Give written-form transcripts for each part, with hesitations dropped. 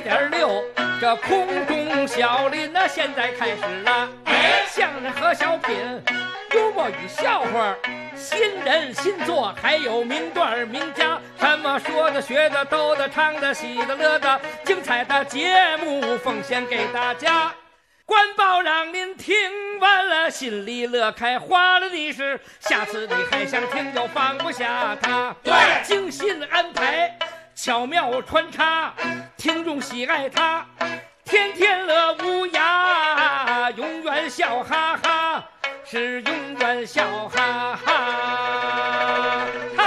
107.6，这空中小林呢，现在开始了。相声和小品，幽默与笑话，新人新作，还有名段名家，什么说的、学的、逗的、唱的、喜的、乐的，精彩的节目奉献给大家。官报让您听完了心里乐开花了的是，下次你还想听就放不下它。 对， 精心安排，巧妙穿插，听众喜爱它，天天乐无涯，永远笑哈哈，是永远笑哈哈。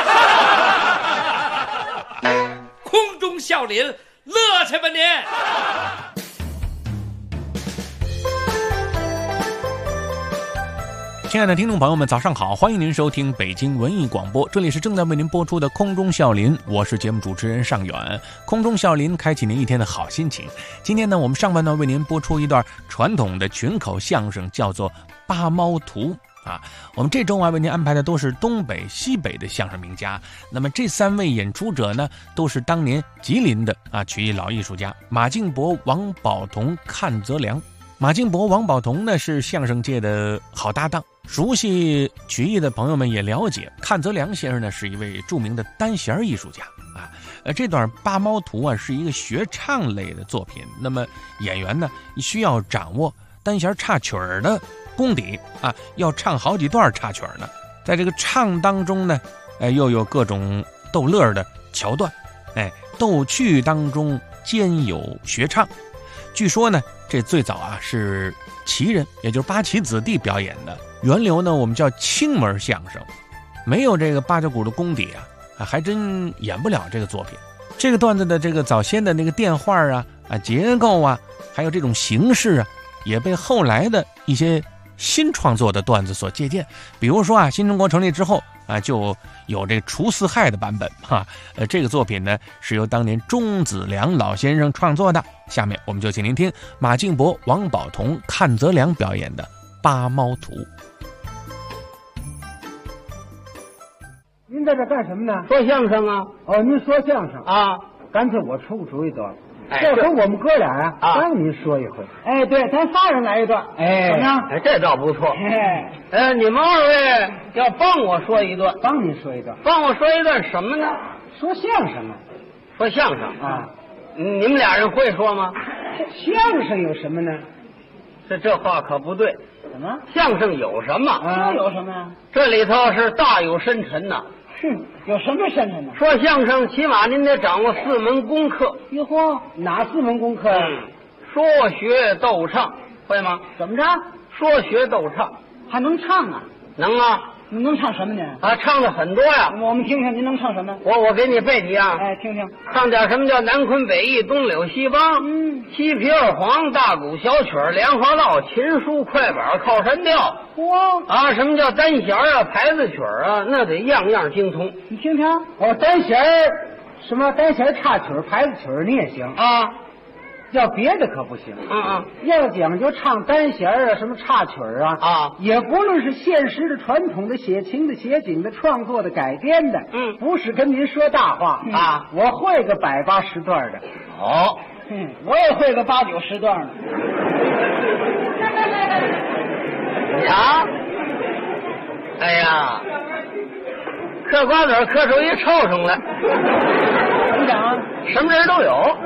空中笑林，乐去吧您！ 亲爱的听众朋友们，早上好！欢迎您收听北京文艺广播，这里是正在为您播出的空中笑林，我是节目主持人尚远。空中笑林开启您一天的好心情。今天呢，我们上半段为您播出一段传统的群口相声，叫做《八猫图》啊。我们这周为您安排的都是东北、西北的相声名家。那么这3位演出者呢，都是当年吉林的曲艺老艺术家马敬伯、王宝同、阚泽良。马敬伯、王宝同呢是相声界的好搭档。熟悉曲艺的朋友们也了解，阚泽良先生呢是一位著名的单弦艺术家啊。这段八猫图是一个学唱类的作品。那么演员呢需要掌握单弦插曲儿的功底啊，要唱好几段插曲儿呢。在这个唱当中呢，又有各种逗乐的桥段，逗趣当中兼有学唱。据说呢，这最早是旗人，也就是八旗子弟表演的。源流呢，我们叫清门相声，没有这个八角鼓的功底还真演不了这个作品。这个段子的这个早先的那个电话结构还有这种形式也被后来的一些新创作的段子所借鉴。比如说新中国成立之后就有这除四害的版本这个作品呢是由当年钟子良老先生创作的。下面我们就请您听马敬伯、王宝同、阚泽良表演的《八猫图》。 您在这干什么呢？ 说相声啊。 哦，您说相声啊？ 干脆我出个主意得了。 这回我们哥俩让您说一回。 对，咱仨人来一段。怎么样？这倒不错。你们2位要帮我说一段。 帮您说一段。 帮我说一段什么呢？ 说相声啊。 说相声啊。你们俩人会说吗？ 相声有什么呢？ 这话可不对。 怎么？ 相声有什么？ 有什么呀？ 这里头是大有深沉呐。 有什么深沉呢？ 说相声起码您得掌握4门功课。 哟呵，哪4门功课呀？ 说学逗唱，会吗？ 怎么着？ 说学逗唱， 还能唱啊？ 能啊。 你能唱什么呢？ 唱的很多呀。 我们听听您能唱什么？ 我给你背几样。 听听。 唱点什么叫南昆北弋，东柳西梆，西皮二黄，大鼓小曲儿，莲花落，琴书快板，靠山调。什么叫单弦牌子曲儿那得样样精通。 你听听。单弦什么单弦插曲儿、牌子曲儿你也行要别的可不行。要讲究唱单弦什么插曲儿也不论是现实的、传统的、写情的、写景的、创作的、改编的，不是跟您说大话我会个100、80段的。我也会个8、9、10段的。 哎呀，嗑瓜子嗑出一臭声来。 怎么讲什么人都有。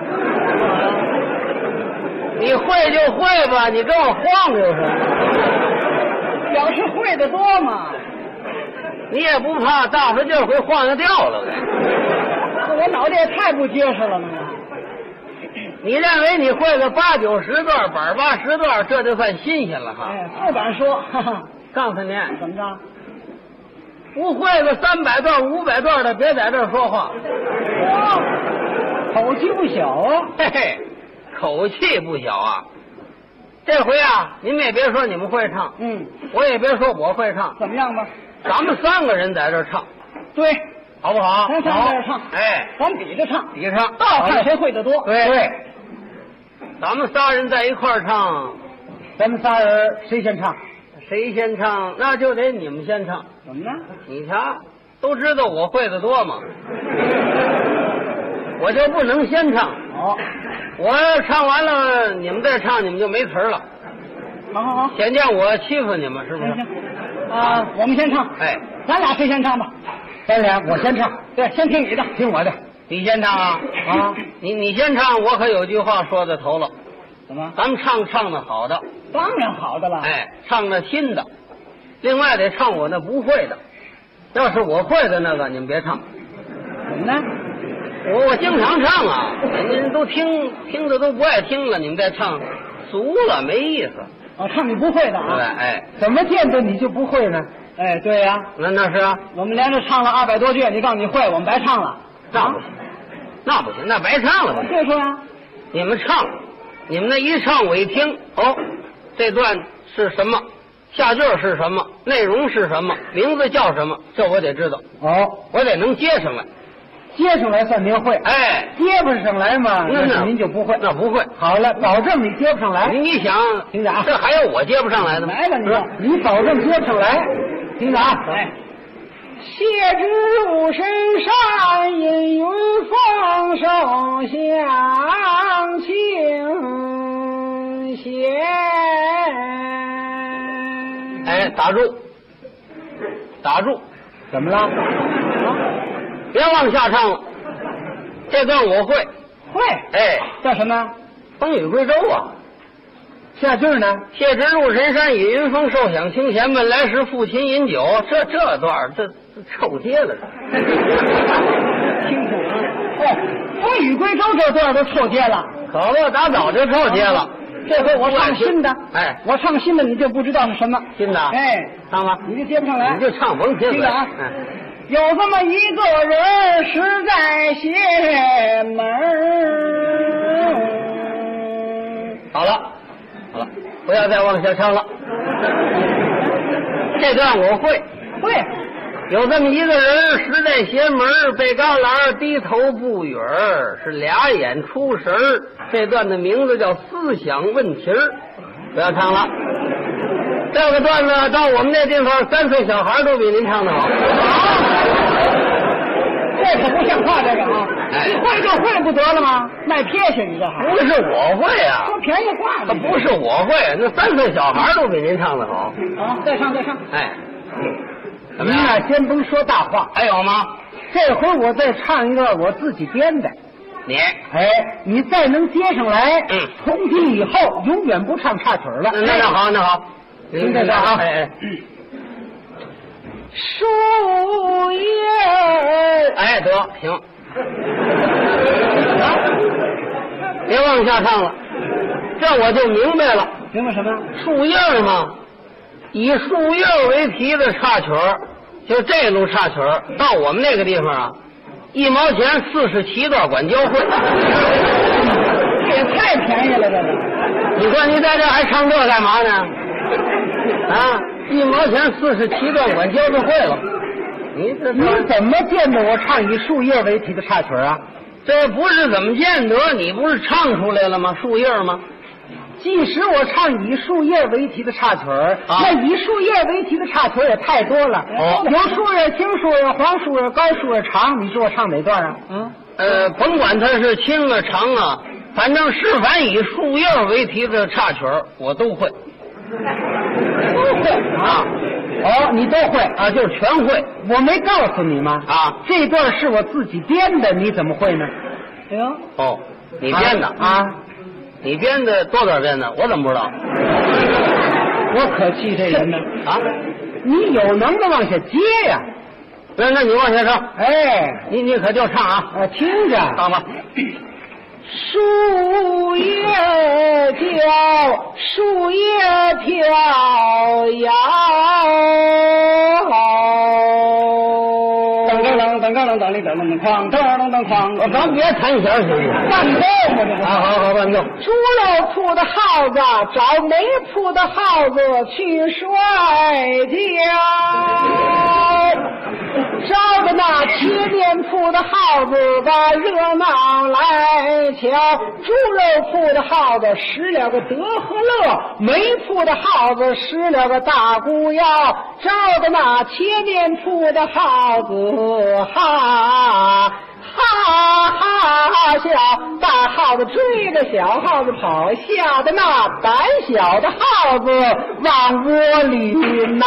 你会就会吧，你跟我晃悠是？ 表示会的多嘛。 你也不怕大伙劲儿会晃悠掉了呗？ 我脑袋也太不结实了呢。 你认为你会个8、9、10段，板8、10段，这就算新鲜了不敢说。 告诉你， 怎么着？ 不会个300段、500段的，别在这儿说话。 口气不小嘿嘿。口气不小这回你们也别说你们会唱，我也别说我会唱， 怎么样吧？ 咱们3个人在这唱， 对， 好不好？ 咱3个在这唱，咱比着唱，倒看谁会的多。 对，咱们仨人在一块儿唱， 咱们仨人谁先唱？ 谁先唱？那就得你们先唱。 怎么呢？ 你瞧，都知道我会的多嘛，我就不能先唱。 好，我唱完了，你们再唱，你们就没词了。 好， 显见我欺负你们，是不是？ 啊，我们先唱。 哎， 咱俩谁先唱吧？咱俩，我先唱。对，先听你的，听我的。 你先唱啊！ 啊， 你先唱，我可有句话说在头了。 怎么？ 咱们唱的好的， 当然好的了。 哎，唱的新的，另外得唱我那不会的。要是我会的那个，你们别唱。 怎么呢？ 我经常唱啊，您都听的都不爱听了，你们再唱，俗了没意思。 哦，唱你不会的啊？ 对，哎， 怎么见得你就不会呢？哎，对呀、 那是啊， 我们连着唱了200多句，你告诉你会，我们白唱了。 那不行，那不行，那白唱了。 对说呀， 你们唱，你们那一唱我一听，哦，这段是什么，下句是什么，内容是什么，名字叫什么，这我得知道。 哦， 我得能接上来。 接上来算您会， 哎， 接不上来嘛，那您就不会。 那不会。 好了，保证你接不上来。 你想， 听着啊， 这还有我接不上来的吗？ 来吧，你保证接不上来。听着啊，来。谢之入深山，阴云丰收向清闲。 哎，打住，打住， 怎么了？ 别往下唱了，这段我会。 会？ 哎， 叫什么？ 风雨归舟啊。 下句呢？ 谢之入神山，饮云峰，受享清闲。问来时负琴饮酒。这段这臭街了。 清楚啊！哦，风雨归舟这段都臭街了， 可不，打早就臭街了。 这回我唱新的， 哎， 我唱新的你就不知道是什么。 新的， 哎， 唱吧， 你就接不上来， 你就唱甭接听着啊。 哎， 有这么一个人实在邪门。 好了，好了，不要再往下唱了。这段我会。 会。 有这么一个人实在邪门，背旮旯低头不语儿，是俩眼出神儿。这段的名字叫思想问题儿。不要唱了。这个段子到我们那地方，3岁小孩都比您唱的好。 这可不像话，这个啊！ 哎， 你会就会不得了吗？卖撇去，你这还不是我会啊， 说便宜话呢。不是我会，那3岁小孩都比您唱的好。 啊，再上。 哎，怎您么样？ 俩先甭说大话， 还有吗？ 这回我再唱一段我自己编的。 你， 哎，你再能接上来，从今以后永远不唱插曲了。 那好，那好， 您这个啊， 哎， 树叶， 哎，得行，别往下唱了，这我就明白了。 明白什么？ 树叶嘛，以树叶为题的插曲儿，就这路插曲儿，到我们那个地方啊，1毛钱47段管交会。 这也太便宜了，这个。 你说你在这还唱这干嘛呢？啊，1毛钱47段管交就会了。你怎么见得我唱以树叶为题的插曲啊？ 这不是怎么见得？你不是唱出来了吗？树叶吗？ 即使我唱以树叶为题的插曲儿，那以树叶为题的插曲儿也太多了。有树叶青、树叶黄、树叶高、树叶长，你说我唱哪段啊？ 甭管它是青啊长啊，反正是凡以树叶为题的插曲儿，我都会。 都会啊？哦，你都会啊？就是全会。 我没告诉你吗？ 啊， 这段是我自己编的，你怎么会呢？哎呦， 哦，你编的啊？ 你编的多少编的？我怎么不知道？ 我可气这人呢！ 啊， 你有能耐往下接呀！ 那你往下唱。 哎， 你可就唱啊！ 听着， 唱吧。 树叶飘，树叶飘摇。 咱别弹弦行不行？ 伴奏嘛，这好伴奏。 猪肉铺的耗子找煤铺的耗子去摔跤，招着那切面铺的耗子把热闹来瞧。猪肉铺的耗子使了个德和乐，煤铺的耗子使了个大姑腰，招着那切面铺的耗子哈哈哈笑，大耗子追着小耗子跑，吓得那胆小的耗子往窝里闹。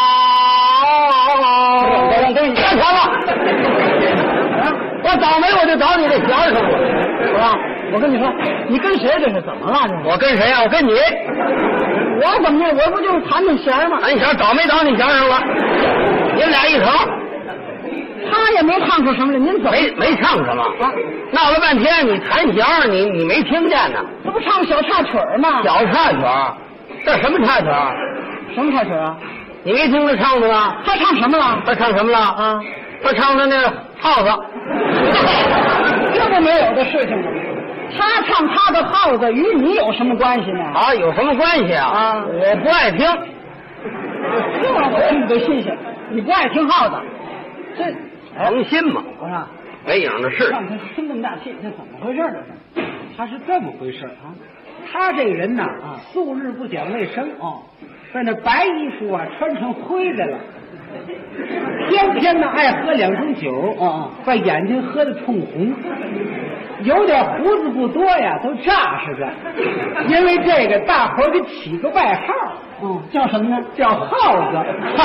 别吵了，我倒霉我就找你这弦儿上了，是吧？我跟你说，你跟谁这是怎么了？ 我跟谁啊？我跟你。 我怎么的？我不就是弹弹弦吗？ 弹弦找没找你弦上了？你们俩一头。 他也没唱出什么来，您怎么没唱什么？啊，闹了半天你弹弦，你没听见呢？ 这不唱小插曲吗？ 小插曲，这什么插曲？ 什么插曲啊？ 你没听他唱的吗？ 他唱什么了？ 他唱什么了？啊，他唱的那耗子。 这不没有的事情吗？他唱他的耗子与你有什么关系呢？ 啊，有什么关系啊？ 啊， 我不爱听。 这让我听得新鲜。你不爱听耗子，这诚心嘛？ 我说没影的事。 让他生那么大气，这怎么回事呢？他是这么回事啊。他这人呐素日不讲卫生啊，在那白衣服啊穿成灰的了，天天呢爱喝2盅酒啊，把眼睛喝得通红，有点胡子不多呀，都扎实着。因为这个，大伙儿给起个外号，叫什么呢？叫耗子。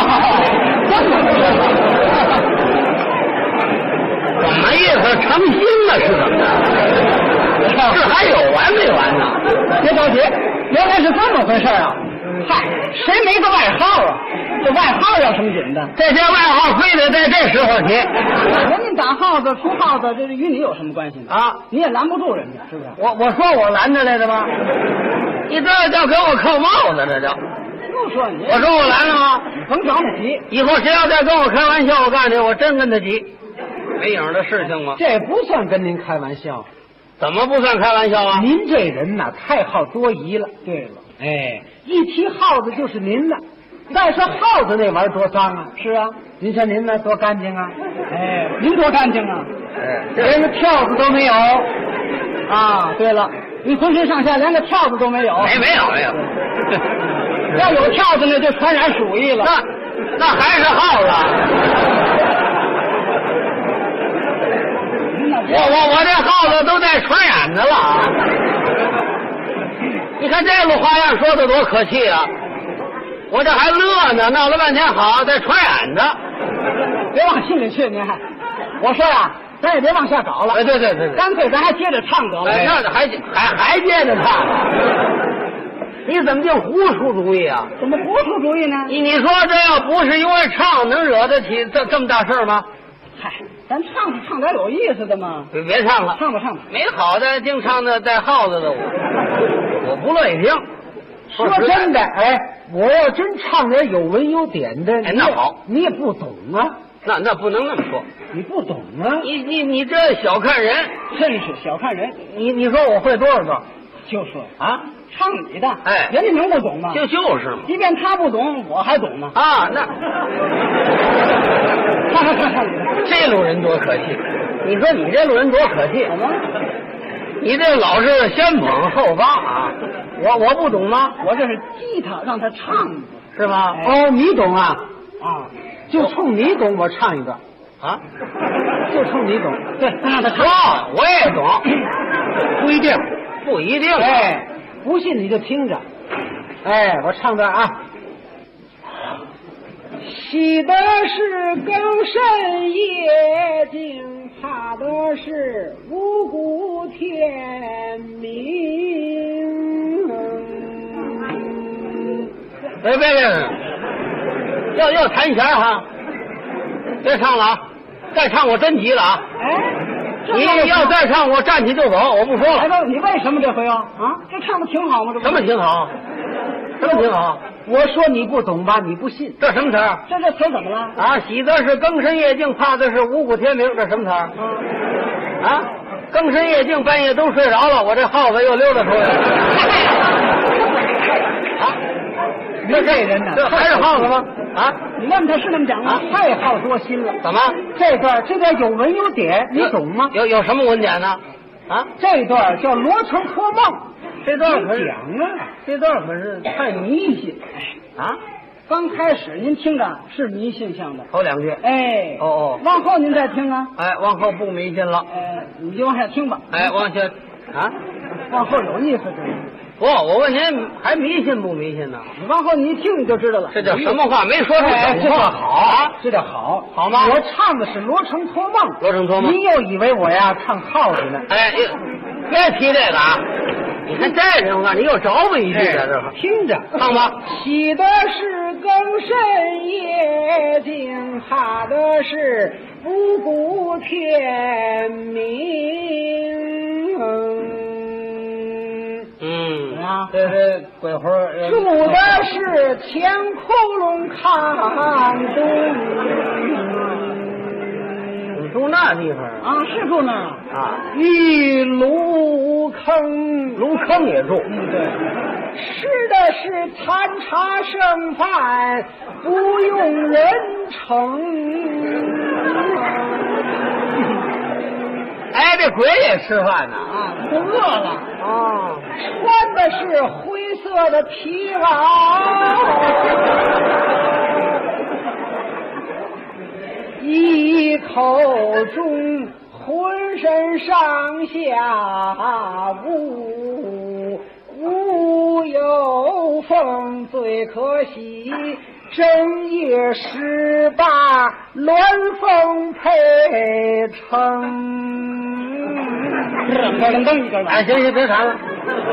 怎么意思？成心了是怎么的？这还有完没完呢？ 别着急，原来是这么回事啊！嗨，谁没个外号啊？这外号要什么紧的？ 这些外号非得在这时候提。 人家打耗子、出耗子，这与你有什么关系呢？啊，你也拦不住人家，是不是？ 我说我拦着来的吗？你这叫给我扣帽子，这叫。 就说你， 我说我拦了吗？ 你甭找那急。 以后谁要再跟我开玩笑，我告诉你，我真跟他急。没影的事情吗？ 这不算跟您开玩笑。 怎么不算开玩笑啊？ 您这人呐，太好多疑了。对了，哎，一提耗子就是您了。再说耗子那玩意儿多脏啊！是啊，您像您呢多干净啊！哎，您多干净啊！哎，连个跳子都没有啊！对了，你浑身上下连个跳子都没有。 没有。 要有跳子呢，就传染鼠疫了。 那还是耗子。我这耗子都带传染的了啊！你看这路花样说的多可气啊！我这还乐呢，闹了半天好，带传染的。 别往心里去，您还我说呀，咱也别往下找了。 对， 干脆咱还接着唱得了。 那还接着唱？你怎么就胡出主意啊？ 怎么胡出主意呢？ 你说这要不是因为唱，能惹得起这么大事吗？ 嗨，咱唱点有意思的嘛。 别唱了， 唱吧。 没好的，净唱那带耗子的我不乐意听。 说真的，哎，我要真唱点有文有典的， 那好， 你也不懂啊。 那不能那么说， 你不懂啊。 你这小看人， 真是小看人。 你说我会多少个？ 就说啊，唱你的， 哎， 人家能不懂吗？ 就是嘛。 即便他不懂，我还懂呢。 啊，那唱你的。 这路人多可气！你说你这路人多可气？ 怎么？ 你这老是先捧后发啊！我不懂吗？ 我这是激他，让他唱一个， 是吧？ 哦，你懂啊？啊，就冲你懂，我唱一个啊， 就冲你懂。对，让他唱。 我也懂，不一定。 哎，不信你就听着。哎，我唱段啊。喜的是更深夜静，怕的是五谷天明。 别，要弹弦哈！别唱了啊！再唱我真急了啊！ 哎， 你要再唱，我站起就走，我不说了。 哎，你为什么这回啊？这唱的挺好吗？ 什么挺好？什么挺好？ 我说你不懂吧？你不信？ 这什么词儿？ 这词怎么了？ 啊，喜的是更深夜静，怕的是五谷天明。这什么词儿？啊，更深夜静，半夜都睡着了，我这耗子又溜达出来了。啊， 你这人呢？ 这还是耗子吗？啊， 你问他是那么讲吗？太好多心了。 怎么？ 这段有文有典，你懂吗？ 有什么文典呢？啊， 这段叫罗成托梦。 这段可是讲啊， 这段可是太迷信啊！ 刚开始您听着是迷信像的， 头2句。 哎， 哦， 往后您再听啊。 哎，往后不迷信了。 你就往下听吧。 哎，往下啊， 往后有意思这。 不，我问您还迷信不迷信呢？ 你往后你一听你就知道了。 这叫什么话？没说出这叫好，这叫好， 好吗？ 我唱的是《罗成托梦》， 罗成托梦。 您又以为我呀唱耗子呢？ 哎，别提这个啊！你看这人，我告诉你又着我一句在这儿， 听着唱吧。 喜的是更深夜静，怕的是不顾天明。 对，鬼魂住的是前窟窿看东。 你住那地方啊？是住那儿啊？ 一炉坑， 炉坑也住。 对。吃的是残茶剩饭，不用人盛。 哎，这鬼也吃饭呢啊！不饿了啊！ 穿的是灰色的皮袄，一口中浑身上下无有风，最可惜正月18鸾凤配成。 哎，行，别谈了。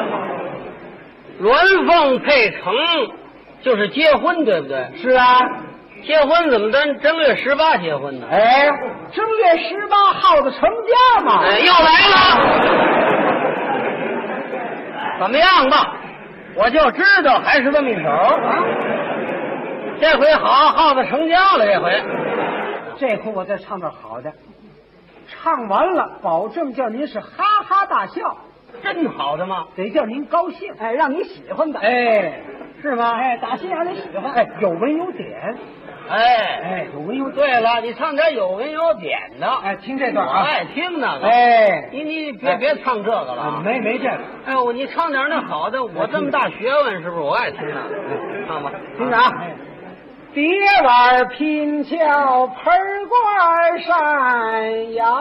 鸾凤配成就是结婚，对不对？ 是啊。 结婚怎么咱正月18结婚呢？ 哎，正月18耗子成家嘛。 哎，又来了。怎么样吧？我就知道还是这么一手啊。这回好，耗子成家了。这回我再唱段好的，唱完了保证叫您是哈哈大笑。 真好的吗？ 得叫您高兴，哎，让您喜欢的。 哎，是吗？ 哎，打心眼里喜欢。哎，有文有点。 哎， 有文有点。 对了，你唱点有文有点的。 哎，听这段啊， 我爱听那个。 哎， 你别唱这个了。 没这个。 哎呦，你唱点那好的，我这么大学问，是不是？我爱听那个。唱吧， 听着啊。蝶碗拼俏，盆罐山摇。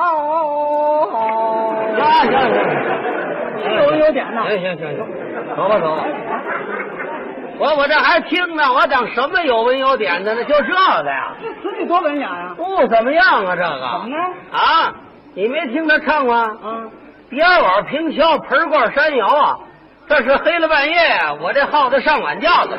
行， 有文有点呢。 行，走吧。我这还听呢，我讲什么有文有点的呢？就这个呀， 这得多文雅呀！ 不怎么样啊，这个怎么呢？ 啊，你没听他唱吗？蝶碗平敲，盆罐山摇啊！这是黑了半夜呀，我这耗子上晚觉子了，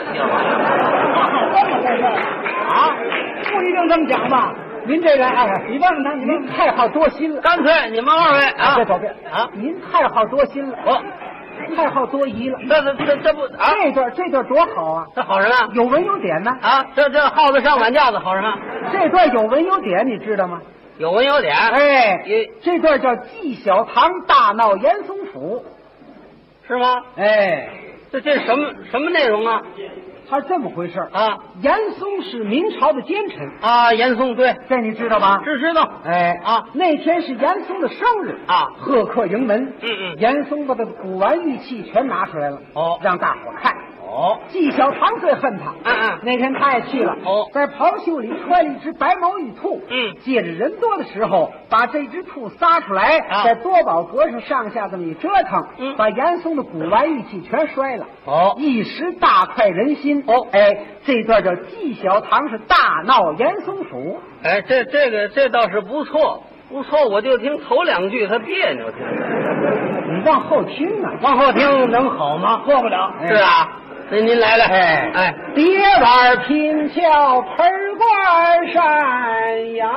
啊，不一定这么讲吧？您这人，哎，你问问他，您太好多心了。 干脆你们二位啊， 别啊，您太好多心了，太好多疑了。 这不啊？ 这段多好啊！ 这好什么？ 有文有点呢。 啊，这耗子上晚觉子好什么？ 这段有文有点，你知道吗？ 有文有点。 哎，这段叫纪晓堂大闹严嵩府， 是吗？ 哎， 这什么内容啊？ 他是这么回事啊。 严嵩是明朝的奸臣啊，严嵩对， 这你知道吧？ 知道。 哎啊，那天是严嵩的生日啊， 贺客迎门。 严嵩把他的古玩玉器全拿出来了，让大伙看。纪晓堂最恨他。那天他也去了。在袍袖里揣了一只白毛玉兔。借着人多的时候，把这只兔撒出来，在多宝阁上上下这么一折腾，把严嵩的古玩玉器全摔了。一时大快人心。哎，这段叫纪晓堂是大闹严嵩府。 哎，这倒是不错，我就听头2句他别扭听。 你往后听啊， 往后听能好吗？ 过不了。 是啊。那您来了，哎， 蝶碗拼俏，盆罐山摇，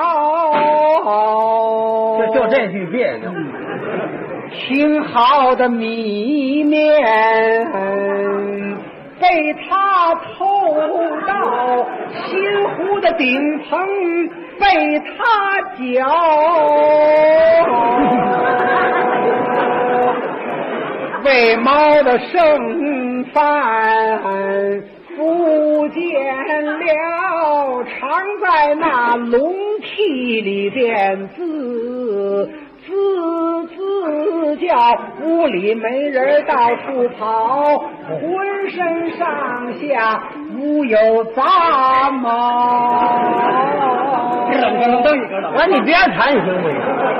就这句别扭。 挺好的米面被他偷到，新湖的顶棚被他搅。喂猫的剩饭不见了，常在那笼屉里边自滋叫，屋里没人到处跑，浑身上下无有杂毛。 我你别谈行不行？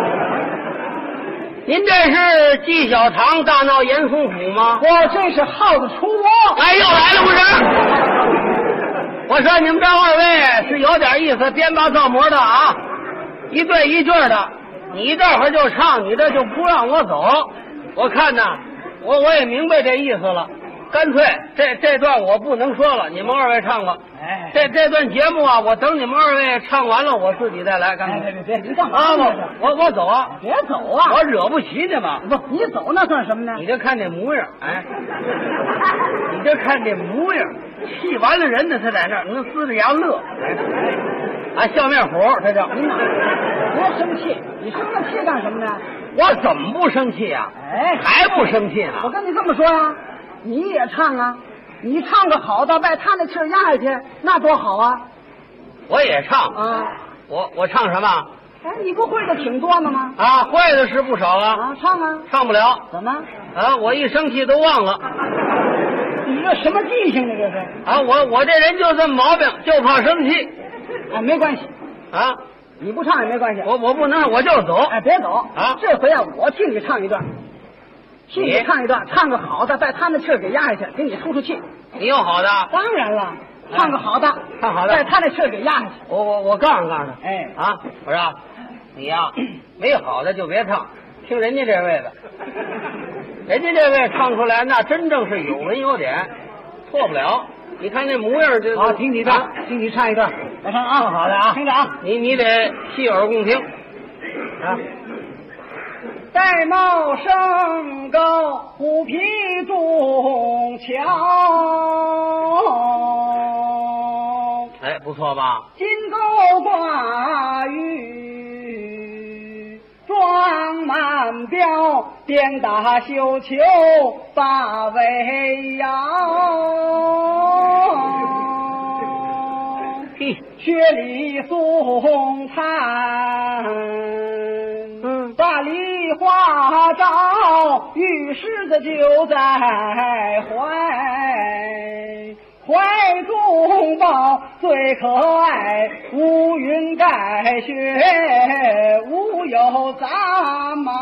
您这是纪晓堂大闹严嵩府吗？ 我这是耗子出窝。 哎，又来了不是？我说你们这二位是有点意思，编拔造模的啊，一对一句的。你这会儿就唱，你这就不让我走。我看呢，我也明白这意思了。干脆这段我不能说了，你们二位唱吧。 哎， 这段节目啊，我等你们二位唱完了，我自己再来。干脆别，你干嘛啊？我走啊！ 别走啊！ 我惹不起你嘛。 不，你走那算什么呢？ 你这看这模样，哎，你这看这模样，气完了人呢，他在那儿能呲着牙乐，啊，笑面虎，这叫。 您哪别生气，你生那气干什么呢？ 我怎么不生气啊？ 哎， 还不生气呢？ 我跟你这么说呀，你也唱啊，你唱个好的，把他那气儿压下去，那多好啊！ 我也唱啊， 我唱什么？ 哎，你不会的挺多的吗？ 啊，会的是不少啊。 啊，唱啊！ 唱不了。 怎么？ 啊，我一生气都忘了。 你这什么记性呢？这是？ 啊，我这人就这么毛病，就怕生气。 啊，没关系啊， 你不唱也没关系。 我不能，我就走。 哎，别走啊！ 这回啊，我替你唱一段，替你唱一段，唱个好的，把他那气儿给压下去，给你出气。 你有好的？ 当然了，唱个好的， 唱好的， 把他那气儿给压下去。 我告诉他。 哎啊，我说你呀，没好的就别唱，听人家这位的，人家这位唱出来那真正是有文有点，错不了。你看那模样就好，听你的，听你唱一段，我唱啊， 好的啊， 听着啊， 你得细耳恭听啊。 戴帽升高，虎皮中桥。 哎，不错吧？ 金钩挂玉，装满标，鞭打绣球把围摇。雪里送炭，把梨花照，玉狮子就在怀中抱，最可爱，乌云盖雪，无有杂毛。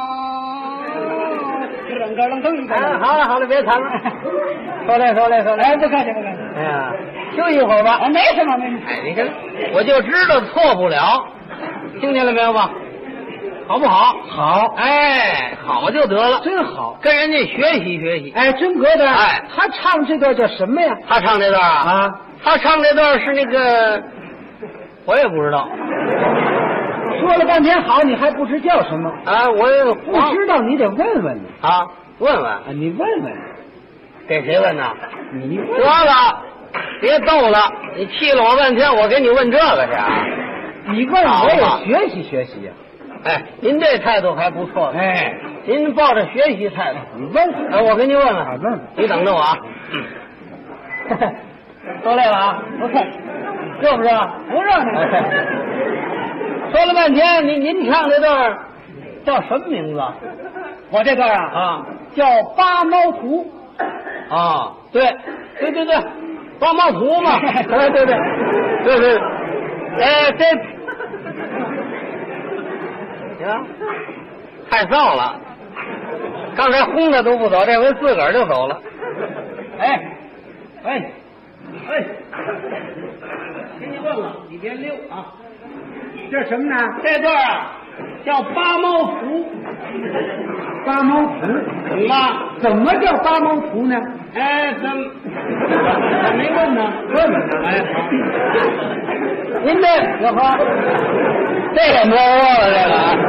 咯楞噔噔。 好了，别弹了。说来。 哎，不客气。 哎呀，休息一会儿吧。 没什么。 哎，你看，我就知道错不了，听见了没有吧？好不好？ 好。 哎，好就得了， 真好， 跟人家学习。 哎，真格的。 哎， 他唱这段叫什么呀？ 他唱这段啊，他唱这段是那个，我也不知道。 说了半天好，你还不知叫什么啊？我也不知道，你得问问啊，问问。 你问问， 给谁问呢？ 你问。 得了，别逗了，你气了我半天，我给你问这个去啊？ 你问我也学习呀。 哎，您这态度还不错。 哎， 您抱着学习态度， 你问。 哎，我给你问问。 问。 你等着我啊。都累了啊？ 不是， 热不热？ 不热闹。 说了半天，您唱这段叫什么名字？ 我这段啊，叫《八猫图》。 啊，对，八猫图嘛。对。哎，这行，太臊了。刚才轰他都不走，这回自个儿就走了。哎，给你问了，你别溜啊。 这是什么呢？ 这段啊叫八猫图。 八猫图， 懂吗？ 怎么叫八猫图呢？ 哎，怎么没问呢？ 问。 哎，好。您这呵，这也没问了，这个啊。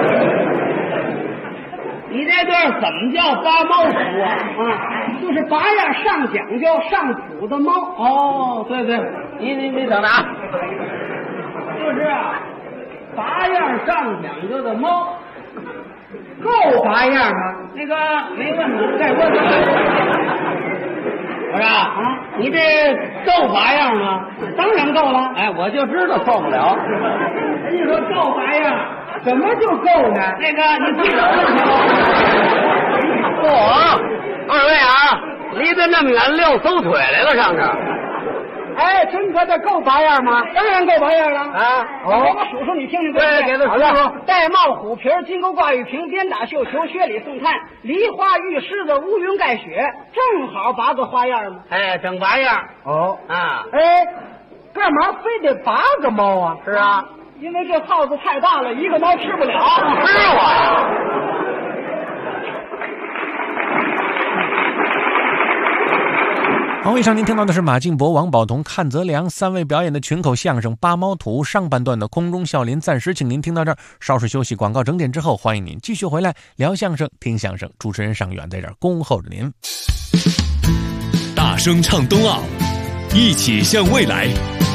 你这段怎么叫八猫图啊？ 就是八样上讲究上谱的猫。 哦，对，你等着啊。 就是啊，八样上讲究的猫，够八样吗？ 那个没问呢，再问问。我说啊，你这够八样吗？ 当然够了。 哎，我就知道够不了。 人家说够八样， 怎么就够呢？ 那个你自个儿二位啊，离得那么远，撂馊腿来了上这。 哎，真可得够八样吗？当然够八样了啊！哦，我数数你听听。 对，给他数数。 戴帽虎皮，金钩挂玉瓶，鞭打绣球，靴里送炭，梨花玉狮子，乌云盖雪，正好8个花样嘛。 哎，整8样。 哦啊， 哎，干嘛非得8个猫啊？ 是啊， 因为这耗子太大了，一个猫吃不了。 吃我呀！ 好，以上您听到的是马敬博、王宝同、阚泽良3位表演的群口相声《八猫图》上半段的空中笑林，暂时请您听到这儿，稍事休息，广告整点之后，欢迎您继续回来聊相声、听相声。主持人尚远在这儿恭候着您。 大声唱冬奥，一起向未来。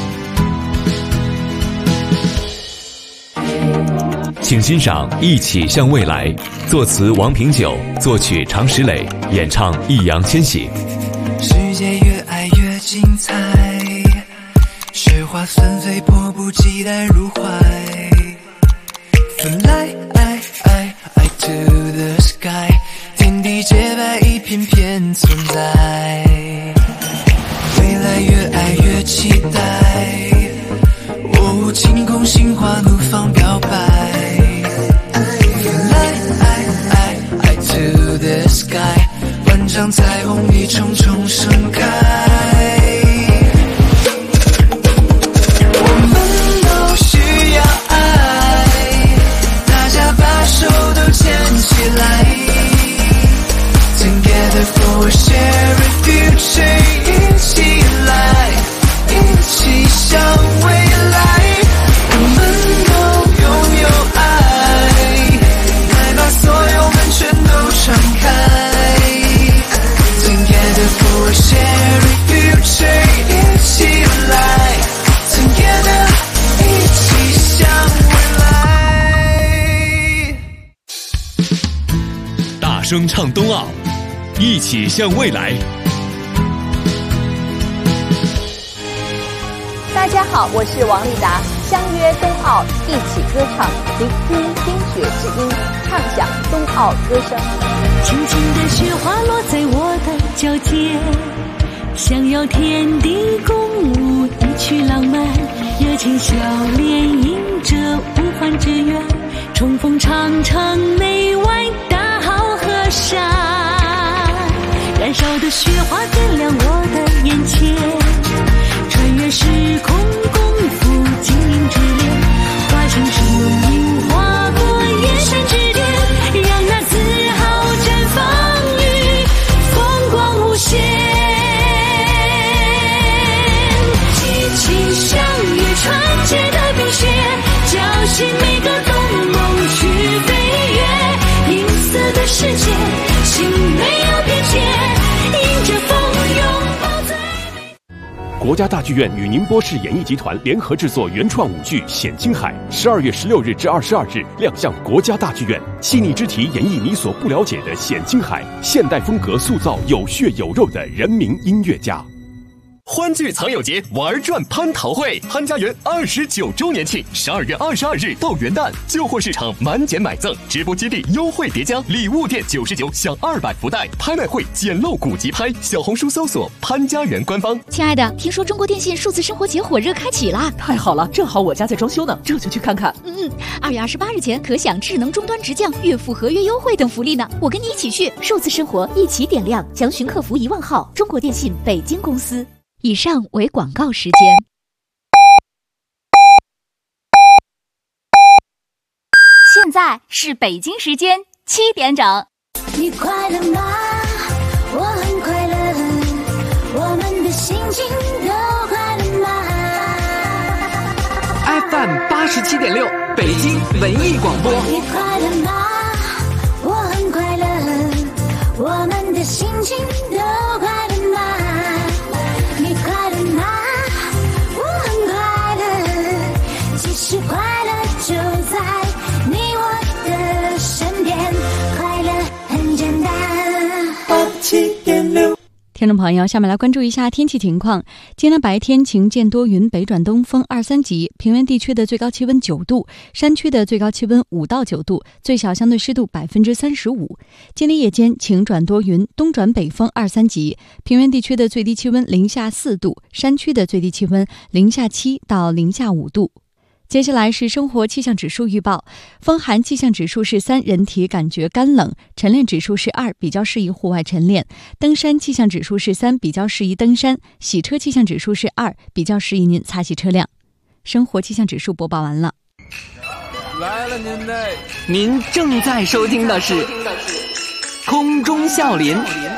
请欣赏《一起向未来》，作词王平久，作曲常石磊，演唱易烊千玺。 世界越爱越精彩，雪花纷飞，迫不及待入怀。Fly to the sky， 天地洁白，一片片存在。未来越爱越期待，哦，晴空心花怒放表白。Fly to the sky， 万丈彩虹一重重盛开。我们都需要爱，大家把手都牵起来。Together for a shared future， 一起来，一起向未来。我们都拥有爱，来把所有门全都敞开。Together for a shared future， 一起来 Together， 一起向未来。 大声唱冬奥，一起向未来。 大家好，我是王丽达，相约冬奥，一起歌唱，聆听冰雪之音，唱响冬奥歌声。 轻轻的雪花落在我的脚尖，想要天地共舞一曲浪漫，热情笑脸迎着无欢之愿，冲锋长城内外大好河山，燃烧的雪花点亮我的眼前，穿越时空共赴精灵之恋，化成生命划过远山之巅，让那自豪绽放于风光无限。激起向越纯洁的冰雪，叫醒每个动梦去飞跃，银色的世界，心没有边界，迎着风拥抱最美。 国家大剧院与宁波市演艺集团联合制作原创舞剧《显青海》，12月16日至22日亮相国家大剧院，细腻之题演绎你所不了解的显青海，现代风格塑造有血有肉的人民音乐家。 欢聚藏友节玩转蟠桃会，潘家园29周年庆，12月22日到元旦，旧货市场满减买赠，直播基地优惠叠加，礼物店99享200福袋，拍卖会捡漏古籍拍，小红书搜索潘家园官方。 亲爱的，听说中国电信数字生活节火热开启啦！ 太好了，正好我家在装修呢，这就去看看。 2月28日前可享智能终端直降、月付合约优惠等福利呢，我跟你一起去，数字生活一起点亮，详询客服1万号，中国电信北京公司。以上为广告时间。现在是北京时间7点整。 你快乐吗？我很快乐，我们的心情都快乐吗 ？FM87.6，北京文艺广播。 你快乐吗？我很快乐，我们的心情都快乐吗？你快乐吗？我很快乐，其实快乐就在你我的身边，快乐很简单。87.6， 听众朋友，下面来关注一下天气情况。今天白天晴间多云，北转东风2、3级，平原地区的最高气温9度，山区的最高气温5到9度，最小相对湿度35%。今天夜间晴转多云，东转北风2、3级，平原地区的最低气温零下4度，山区的最低气温零下7到零下5度。接下来是生活气象指数预报，风寒气象指数是3，人体感觉干冷；晨练指数是2，比较适宜户外晨练；登山气象指数是3，比较适宜登山；洗车气象指数是2，比较适宜您擦洗车辆。生活气象指数播报完了。 来了您正在收听的是空中笑林。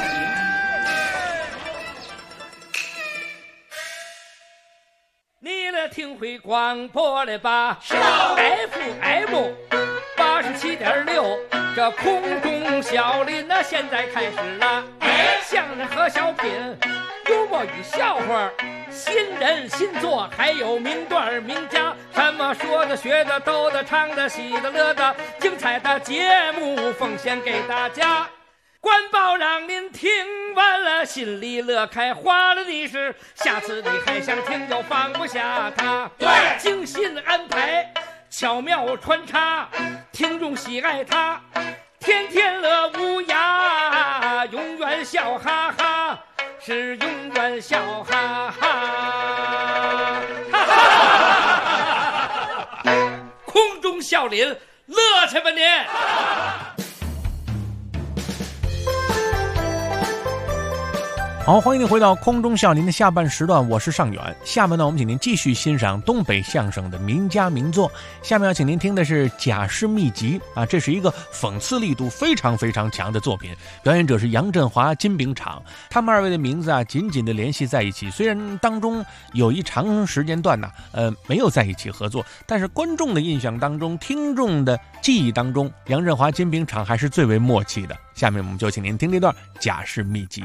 听会广播了吧？FM 87.6，这空中小林那现在开始了。相声和小品，幽默与笑话，新人新作，还有名段名家，什么说的、学的、逗的、唱的、喜的、乐的，精彩的节目奉献给大家。官报让您听完了心里乐开花了的是，下次你还想听就放不下它。对，精心安排，巧妙穿插，听众喜爱它，天天乐无涯，永远笑哈哈，是永远笑哈哈。空中笑林，乐去吧您！ 好，欢迎您回到空中笑林的下半时段，我是尚远。下面呢，我们请您继续欣赏东北相声的名家名作。下面要请您听的是《贾氏秘籍》啊，这是一个讽刺力度非常非常强的作品。表演者是杨振华、金炳昶，他们2位的名字啊紧紧的联系在一起。虽然当中有一长时间段呢，没有在一起合作，但是观众的印象当中、听众的记忆当中，杨振华、金炳昶还是最为默契的。下面我们就请您听这段《贾氏秘籍》。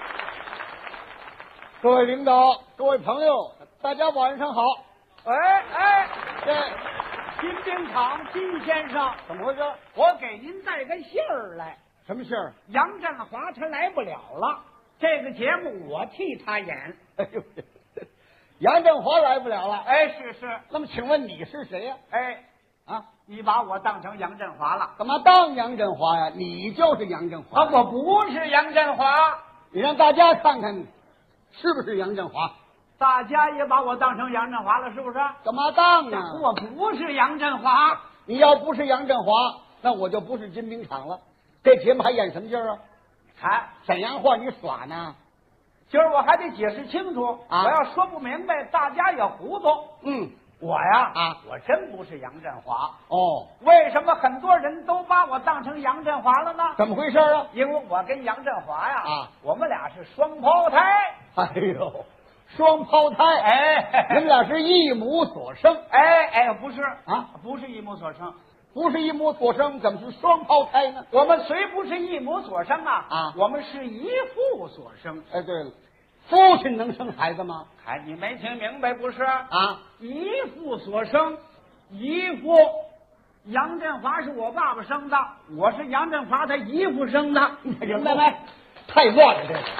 各位领导，各位朋友，大家晚上好。这金炳昶金先生，怎么回事？我给您带个信儿来。什么信儿？杨振华他来不了了，这个节目我替他演。哎呦，杨振华来不了了。是。那么请问你是谁呀？你把我当成杨振华了？干嘛当杨振华呀？你就是杨振华。我不是杨振华。你让大家看看。是不是杨振华？大家也把我当成杨振华了，是不是？干嘛当啊？我不是杨振华。你要不是杨振华，那我就不是金炳昶了。这节目还演什么劲儿啊？沈阳话你耍呢？今儿我还得解释清楚啊！我要说不明白，大家也糊涂。我呀我真不是杨振华。为什么很多人都把我当成杨振华了呢？怎么回事啊？因为我跟杨振华呀我们俩是双胞胎。哎呦，双胞胎！你们俩是一母所生？不是不是一母所生。不是一母所生，怎么是双胞胎呢？我们虽不是一母所生我们是一父所生。对了，父亲能生孩子吗？你没听明白不是？一父所生，一父。杨振华是我爸爸生的，我是杨振华他姨父生的。明白没？太乱了，这个。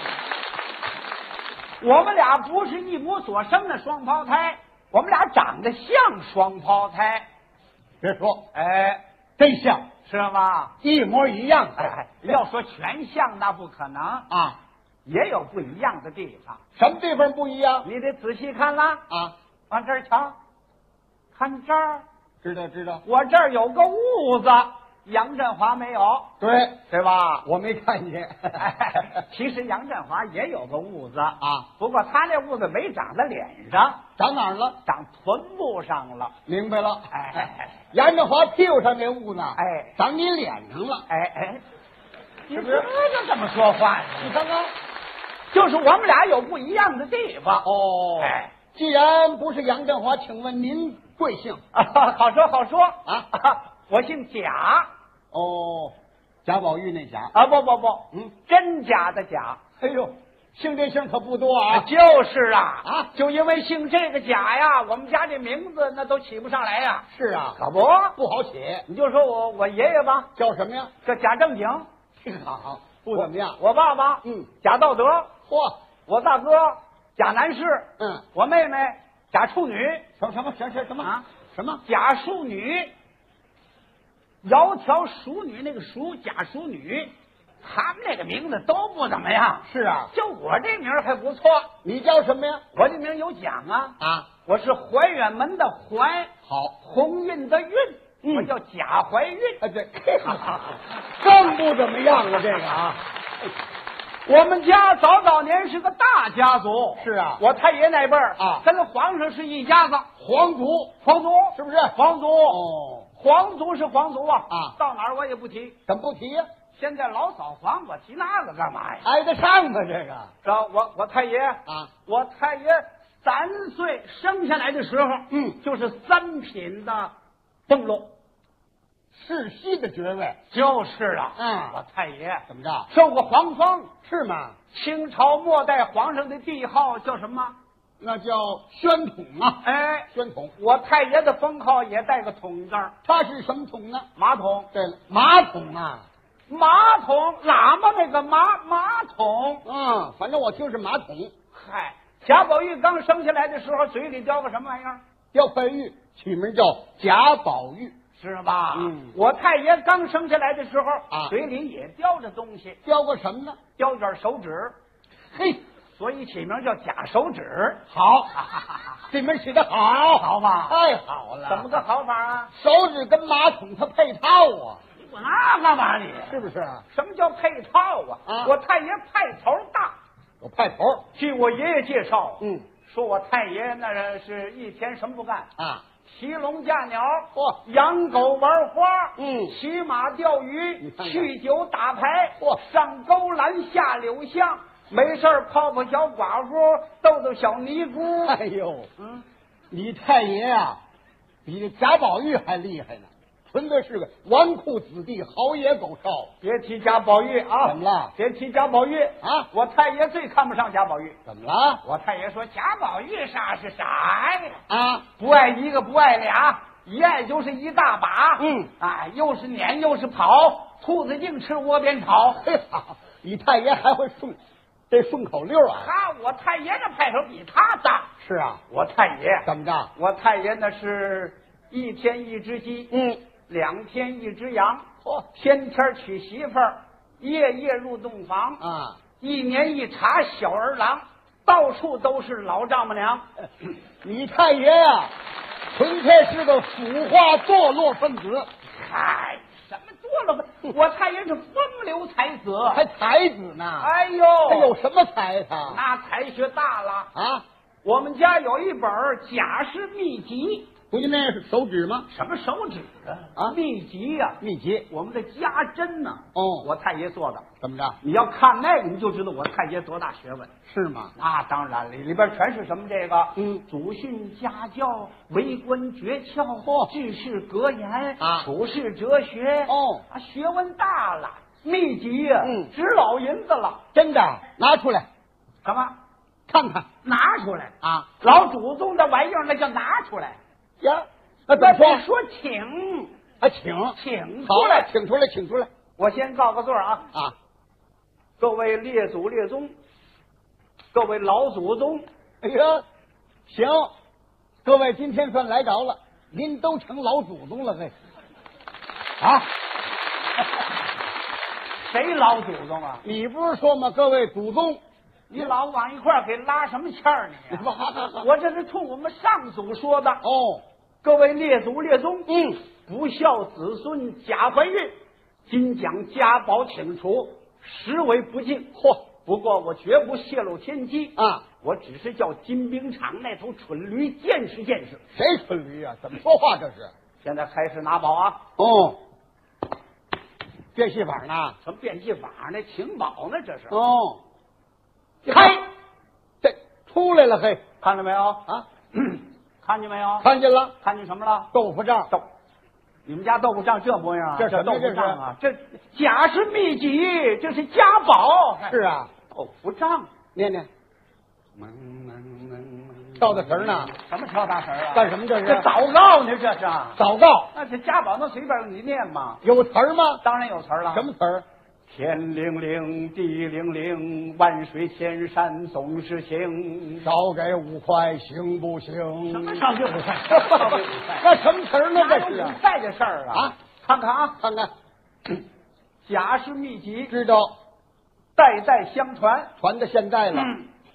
我们俩不是一母所生的双胞胎，我们俩长得像双胞胎。别说，真像，是吗？一模一样。要说全像那不可能也有不一样的地方。什么地方不一样？你得仔细看啦往这儿瞧，看这儿，知道。我这儿有个痦子，杨振华没有。对吧？我没看见。其实杨振华也有个痦子不过他那痦子没长在脸上，长哪儿了？长臀部上了。明白了。杨振华屁股上那痦子长你脸上了。是不是？就这么说话？你看看，就是我们俩有不一样的地方。既然不是杨振华，请问您贵姓？好说我姓贾。贾宝玉那贾不，真假的贾。哎呦，姓这姓可不多就是就因为姓这个贾呀，我们家这名字那都起不上来呀。是可不好起。你就说我爷爷吧，叫什么呀？叫贾正经。好， 不怎么样。 我爸爸贾道德， 嚯， 我大哥贾南士，我妹妹贾处女， 什么啊？ 什么贾淑女，窈窕淑女那个淑，贾淑女，他们那个名字都不怎么样。 是啊， 就我这名还不错。 你叫什么呀？ 我这名有奖啊！ 啊， 我是怀远门的怀， 好， 鸿运的运，我叫贾怀运。 啊，对，更不怎么样了，这个啊。 我们家早年是个大家族。 是啊， 我太爷那辈儿啊， 跟皇上是一家子， 皇族是不是？ 皇族哦， 皇族是皇族啊！ 啊， 到哪儿我也不提。 怎么不提呀？ 现在老扫黄，我提那个干嘛呀？ 挨得上啊，这个。 我太爷啊， 我太爷3岁生下来的时候，就是3品的灯笼。 世袭的爵位就是了，我太爷怎么着？ 受过皇封是吗？ 清朝末代皇上的帝号叫什么？ 那叫宣统啊！ 哎， 宣统。 我太爷的封号也带个统字儿， 他是什么统呢？ 马桶。 对了，马桶啊， 马桶，喇嘛那个马桶。 反正我听是马桶。 嗨，贾宝玉刚生下来的时候，嘴里叼个什么玩意儿？ 叼块玉，取名叫贾宝玉。 是吧？我太爷刚生下来的时候啊， 嘴里也叼着东西， 叼个什么呢？ 叼卷手指， 嘿， 所以起名叫贾手指。 好，这名起得好， 好吧？ 太好了！ 怎么个好法啊？ 手指跟马桶它配套啊！ 我那干嘛你？ 是不是？ 什么叫配套啊？我太爷派头大， 有派头。 据我爷爷介绍，说我太爷那是一天什么不干啊？ 骑龙驾鸟，养狗玩花，骑马钓鱼，酗酒打牌，上勾栏下柳巷，没事泡小寡妇，逗小尼姑。 哎呦，你太爷啊，比这贾宝玉还厉害呢，纯粹是个纨绔子弟，豪野狗少。 别提贾宝玉啊！ 怎么了？ 别提贾宝玉啊！ 我太爷最看不上贾宝玉。 怎么了？ 我太爷说贾宝玉啥是啥呀？ 啊， 不爱一个不爱俩，一爱就是一大把。又是撵又是跑，兔子净吃窝边草。 你太爷还会顺口溜啊？ 我太爷这派头比他大。 是啊， 我太爷怎么着？ 我太爷那是1天1只鸡，2天1只羊，天天娶媳妇儿，夜夜入洞房啊 ，1年1查小儿郎，到处都是老丈母娘。 你太爷呀，纯粹是个腐化堕落分子。 嗨，什么堕落分？我太爷是风流才子， 还才子呢。 哎呦， 他有什么才他？ 那才学大了啊！ 我们家有一本贾氏秘籍。 不就那是手指吗？ 什么手指啊？秘籍呀， 秘籍， 我们的家珍呢？我太爷做的。 怎么着？ 你要看那个，你就知道我太爷多大学问， 是吗？ 那当然了，里边全是什么这个，祖训家教、为官诀窍、治世格言啊、 处世哲学，学问大了。秘籍呀，值老银子了， 真的，拿出来， 干嘛？ 看看， 拿出来啊！ 老祖宗的玩意儿，那叫拿出来。 呀，那怎么说请啊？请出来， 请出来，请出来！ 我先告个座啊！各位列祖列宗，各位老祖宗， 哎呀，行，各位今天算来着了，您都成老祖宗了，嘿！啊， 谁老祖宗啊？ 你不是说吗？各位祖宗。 你老往一块儿给拉什么欠儿你呀？我这是冲我们上祖说的各位列祖列宗，不孝子孙贾怀玉，今将家宝请出，实为不敬。不过我绝不泄露天机啊！我只是叫金兵场那头蠢驴见识见识。 谁蠢驴啊？怎么说话这是？ 现在开始拿宝啊！ 变戏法呢？ 什么变戏法呢？请宝呢？这是开，这出来了，嘿， 看到没有啊？ 看见没有？ 看见了， 看见什么了？ 豆腐杖。 你们家豆腐杖这模样啊？ 这什么豆腐杖啊？这贾氏秘籍，这是家宝。 是啊， 豆腐杖， 念念。跳大神呢？ 什么跳大神啊？ 干什么这是？ 这祷告呢？这是祷告。 那这家宝能随便你念吗？ 有词儿吗？ 当然有词儿了。 什么词儿？ 天灵灵，地灵灵，万水千山总是情。少给5块行不行？ 什么少给5块？ 少给5块？那什么词儿呢？这是比赛的事儿啊！ 看看啊，看看。贾氏秘籍， 知道， 代代相传， 传到现在了。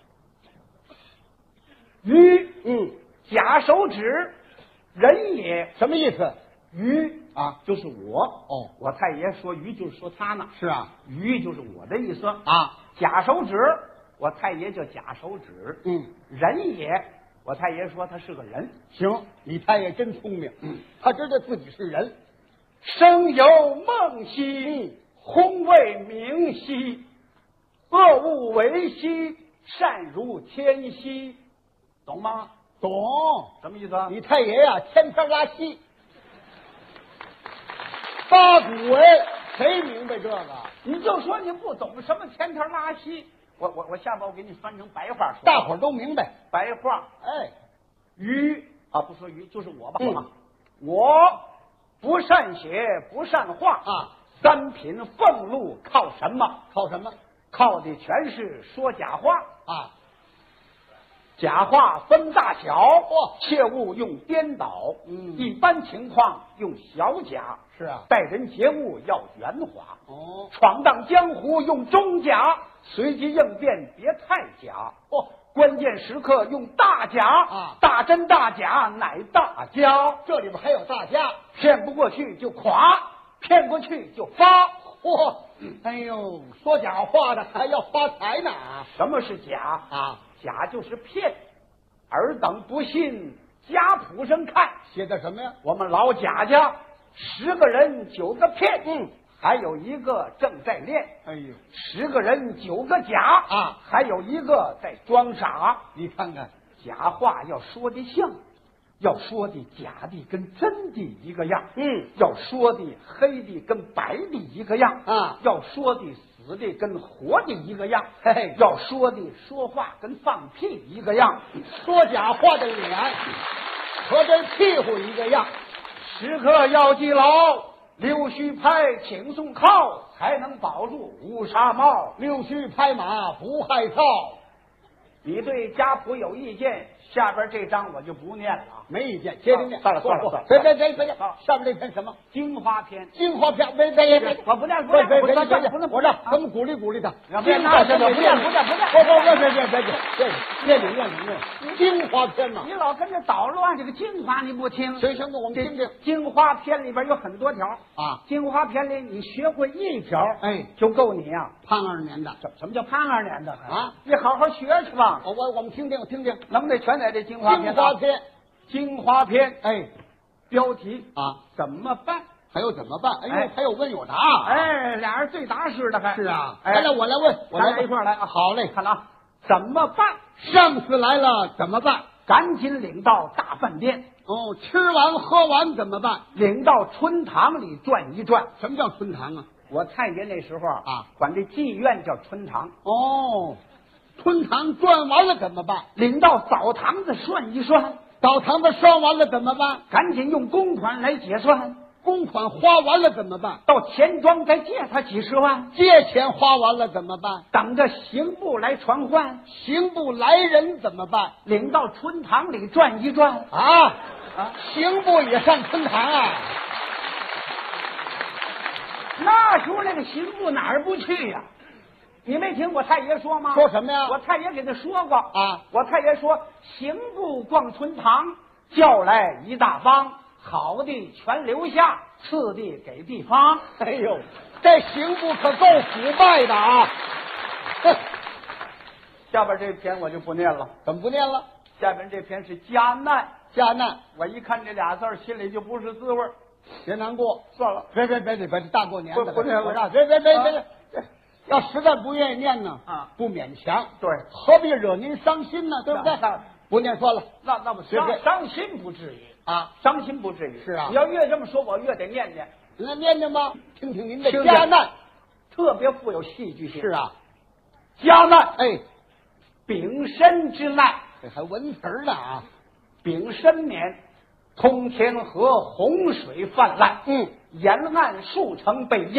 鱼，甲手指，人也。 什么意思？ 鱼啊， 就是我。 哦， 我太爷说鱼就是说他呢。 是啊， 鱼就是我的意思啊。 甲手指，我太爷叫甲手指。人也，我太爷说他是个人。 行，你太爷真聪明。他知道自己是人。 生有梦兮，轰为明兮，恶物为兮，善如天兮。懂吗？ 懂。 什么意思啊？ 你太爷呀，千篇拉稀。八股文，谁明白这个？ 你就说你不懂什么千篇拉稀。我下边我给你翻成白话说， 大伙儿都明白。 白话，鱼啊，不说鱼就是我吧。我不善写，不善画啊。 三品俸禄靠什么？ 靠什么？ 靠的全是说假话啊。 假话分大小，切勿用颠倒。一般情况用小假。 是啊， 待人接物要圆滑。 哦， 闯荡江湖用中假，随机应变别太假。关键时刻用大假啊， 大真大假乃大家。 这里边还有大家， 骗不过去就垮，骗过去就发。 哎呦，说假话的还要发财呢。 什么是假啊？ 假就是骗。尔等不信，家谱上看写的什么呀？ 我们老贾家10个人9个骗，还有一个正在练。 哎呦 ，10个人9个假啊， 还有一个在装傻。 你看看， 假话要说的像，要说的假的跟真的一个样。要说的黑的跟白的一个样啊， 要说的死的跟活的一个样。 嘿， 要说的说话跟放屁一个样。 说假话的脸和这屁股一个样。 时刻要记牢，溜须拍，请送靠，才能保住乌纱帽。 溜须拍马不害臊。 你对家谱有意见，下边这章我就不念了。 没意见，接着念。 算了， 别，下面这篇什么？ 京花篇。 京花篇，别， 我不念， 我这咱们鼓励鼓励他。 别， 念京花篇嘛。 你老跟着捣乱这个京花，你不听？ 行，我们听听。 京花篇里边有很多条啊。 京花篇里你学会一条， 就够你啊胖2年的。 什么叫胖2年的啊？ 你好好学去吧。 我们听听， 能得全在这京花篇。京花篇，标题啊， 怎么办？ 还有怎么办？哎呦，还有问有答。 俩人对答似的，还是啊。来，我来问， 咱俩一块来啊。 好嘞， 看啊，怎么办？ 上司来了怎么办？ 赶紧领到大饭店。 吃完喝完怎么办？ 领到春堂里转一转。 什么叫春堂啊？ 我太爷那时候啊，管这妓院叫春堂。 春堂转完了怎么办？ 领到澡堂子涮一涮。 澡堂子涮完了怎么办？ 赶紧用公款来结算。 公款花完了怎么办？ 到钱庄再借他几10万。 借钱花完了怎么办？ 等着刑部来传唤。 刑部来人怎么办？ 领到春堂里转一转。 刑部也上春堂啊？ 那时候那个刑部哪儿不去呀？你没听我太爷说吗？ 说什么呀？ 我太爷给他说过啊。 我太爷说，刑部逛春堂，叫来一大帮，好的全留下，次的给地方。 哎呦，这刑部可够腐败的啊！ 下边这篇我就不念了。 怎么不念了？ 下边这篇是家难。 家难， 我一看这俩字，心里就不是滋味。 别难过， 算了， 别，大过年的， 不念了。 别。要实在不愿意念呢，不勉强。 对， 何必惹您伤心呢？对不对？不念算了。 那么伤心不至于啊， 伤心不至于。 是啊， 你要越这么说，我越得念念。 那念念吧，听听您的家难， 特别富有戏剧性。 是啊， 家难，丙申之难， 这还文词呢啊！ 丙申年，通天河洪水泛滥，沿岸数城被淹，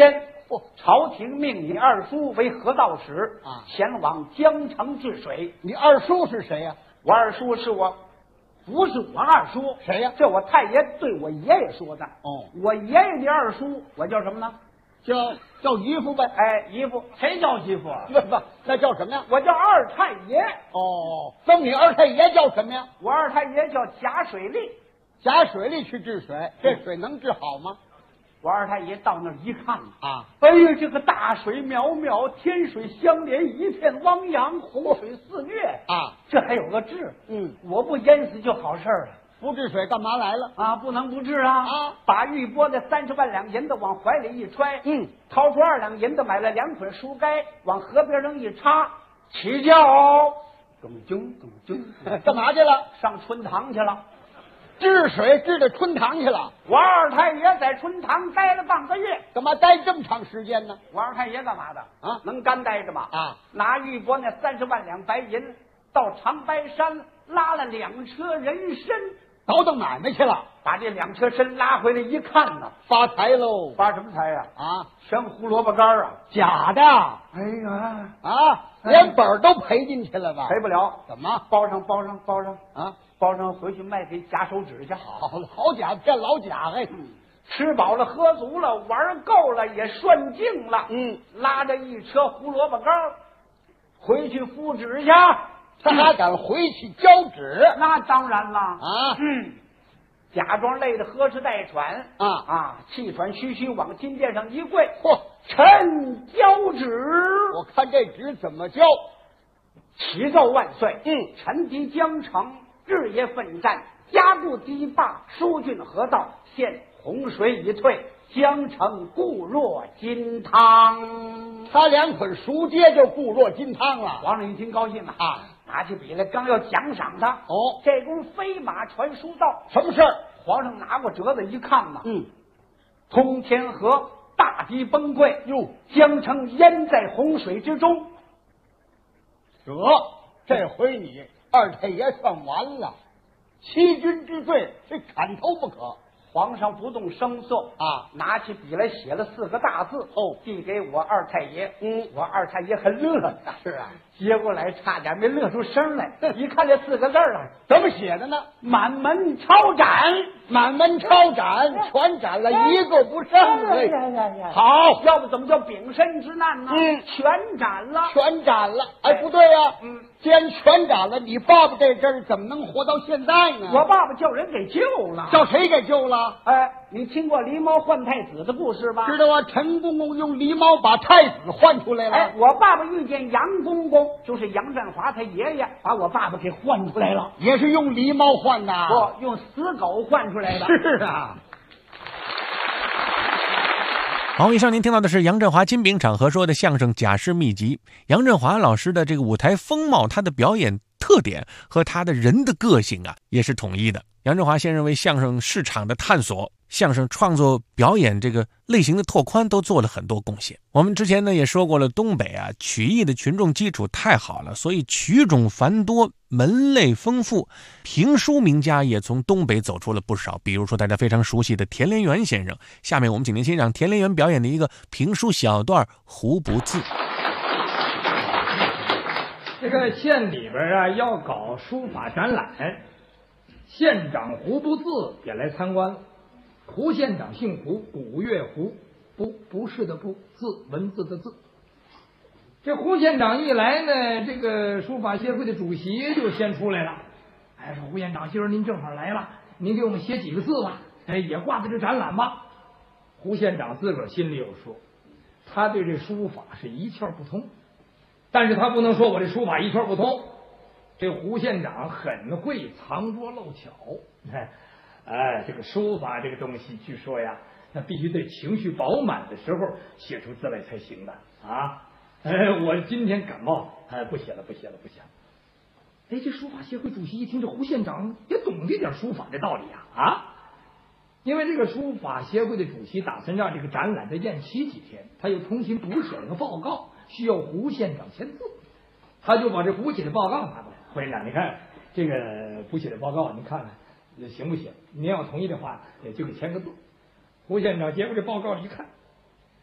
朝廷命你二叔为河道使前往江城治水。你二叔是谁呀？我二叔是我，不是我二叔，谁呀？这我太爷对我爷爷说的。哦，我爷爷的二叔，我叫什么呢？叫姨父呗。哎，姨父，谁叫姨父？不，那叫什么呀？我叫二太爷。哦，那你二太爷叫什么呀？我二太爷叫贾水利。贾水利去治水，这水能治好吗？我二太爷到那儿一看啊，哎呀，这个大水渺渺，天水相连，一片汪洋，洪水肆虐啊！这还有个治？我不淹死就好事了。不治水干嘛来了？啊，不能不治啊！把玉波的30万两银子往怀里一揣，掏出2两银子买了2捆书盖，往河边上一插，起轿，咚咚咚咚，干嘛去了？上春堂去了。治水治到春堂去了。我二太爷在春堂待了半个月。干嘛待这么长时间呢？我二太爷干嘛的啊？能干待着吗？啊！拿玉帛那30万两白银到长白山拉了2车人参，倒腾买卖去了。把这2车参拉回来一看呢，发财喽！发什么财呀？啊，全胡萝卜干啊！假的！哎呀啊，连本都赔进去了吧？赔不了。怎么？包上啊！包上回去卖给假手指去。好假骗老假哎！吃饱了喝足了，玩够了也涮净了。拉着一车胡萝卜干回去复纸去。他还敢回去交纸？那当然了啊！假装累得呵哧带喘气喘吁吁往金殿上一跪，臣交纸。我看这纸怎么交？启奏万岁！臣敌江城，日夜奋战，加固堤坝，疏浚河道，现洪水已退，江城固若金汤。他2捆赎街就固若金汤了。皇上一听高兴啊，拿起笔来刚要奖赏他。哦，这功飞马传书到，什么事儿？皇上拿过折子一看呐，通天河大堤崩溃，江城淹在洪水之中。这回你二太爷算完了，欺君之罪非砍头不可。皇上不动声色拿起笔来写了4个大字，递给我二太爷。我二太爷很乐呢。是啊，接过来差点没乐出声来。一看这4个字啊，怎么写的呢？满门抄斩，满门抄斩，全斩了，一个不剩。好，要不怎么叫丙申之难呢？全斩了，全斩了。哎，不对呀，既然全斩了，你爸爸这阵儿怎么能活到现在呢？我爸爸叫人给救了。叫谁给救了？哎，你听过狸猫换太子的故事吧？知道啊，陈公公用狸猫把太子换出来了。哎，我爸爸遇见杨公公，就是杨振华他爷爷，把我爸爸给换出来了，也是用狸猫换的，不用死狗换出来的。是啊。 好，以上您听到的是杨振华金饼场合说的相声《贾氏秘籍》。杨振华老师的这个舞台风貌，他的表演特点和他的人的个性也是统一的。杨振华先生为相声市场的探索、相声创作表演这个类型的拓宽都做了很多贡献。我们之前呢也说过了，东北曲艺的群众基础太好了，所以曲种繁多，门类丰富，评书名家也从东北走出了不少。比如说大家非常熟悉的田连元先生。下面我们请您欣赏田连元表演的一个评书小段《胡不字》。 这个县里边要搞书法展览，县长胡不字也来参观了。胡县长姓胡，古月胡，不是的不，字文字的字。这胡县长一来呢，这个书法协会的主席就先出来了。哎，说胡县长，今儿您正好来了，您给我们写几个字吧，也挂在这展览吧。胡县长自个儿心里有数，他对这书法是一窍不通，但是他不能说我这书法一窍不通。这胡县长很会藏拙露巧，这个书法这个东西，据说呀，那必须得情绪饱满的时候写出字来才行的啊。我今天感冒，不写了。哎，这书法协会主席一听，这胡县长也懂这点书法的道理因为这个书法协会的主席打算让这个展览再延期几天，他又重新补写了个报告，需要胡县长签字，他就把这补写的报告拿过来。胡县长，你看这个补写的报告，你看看行不行？您要同意的话，就给签个字。胡县长接过这报告一看，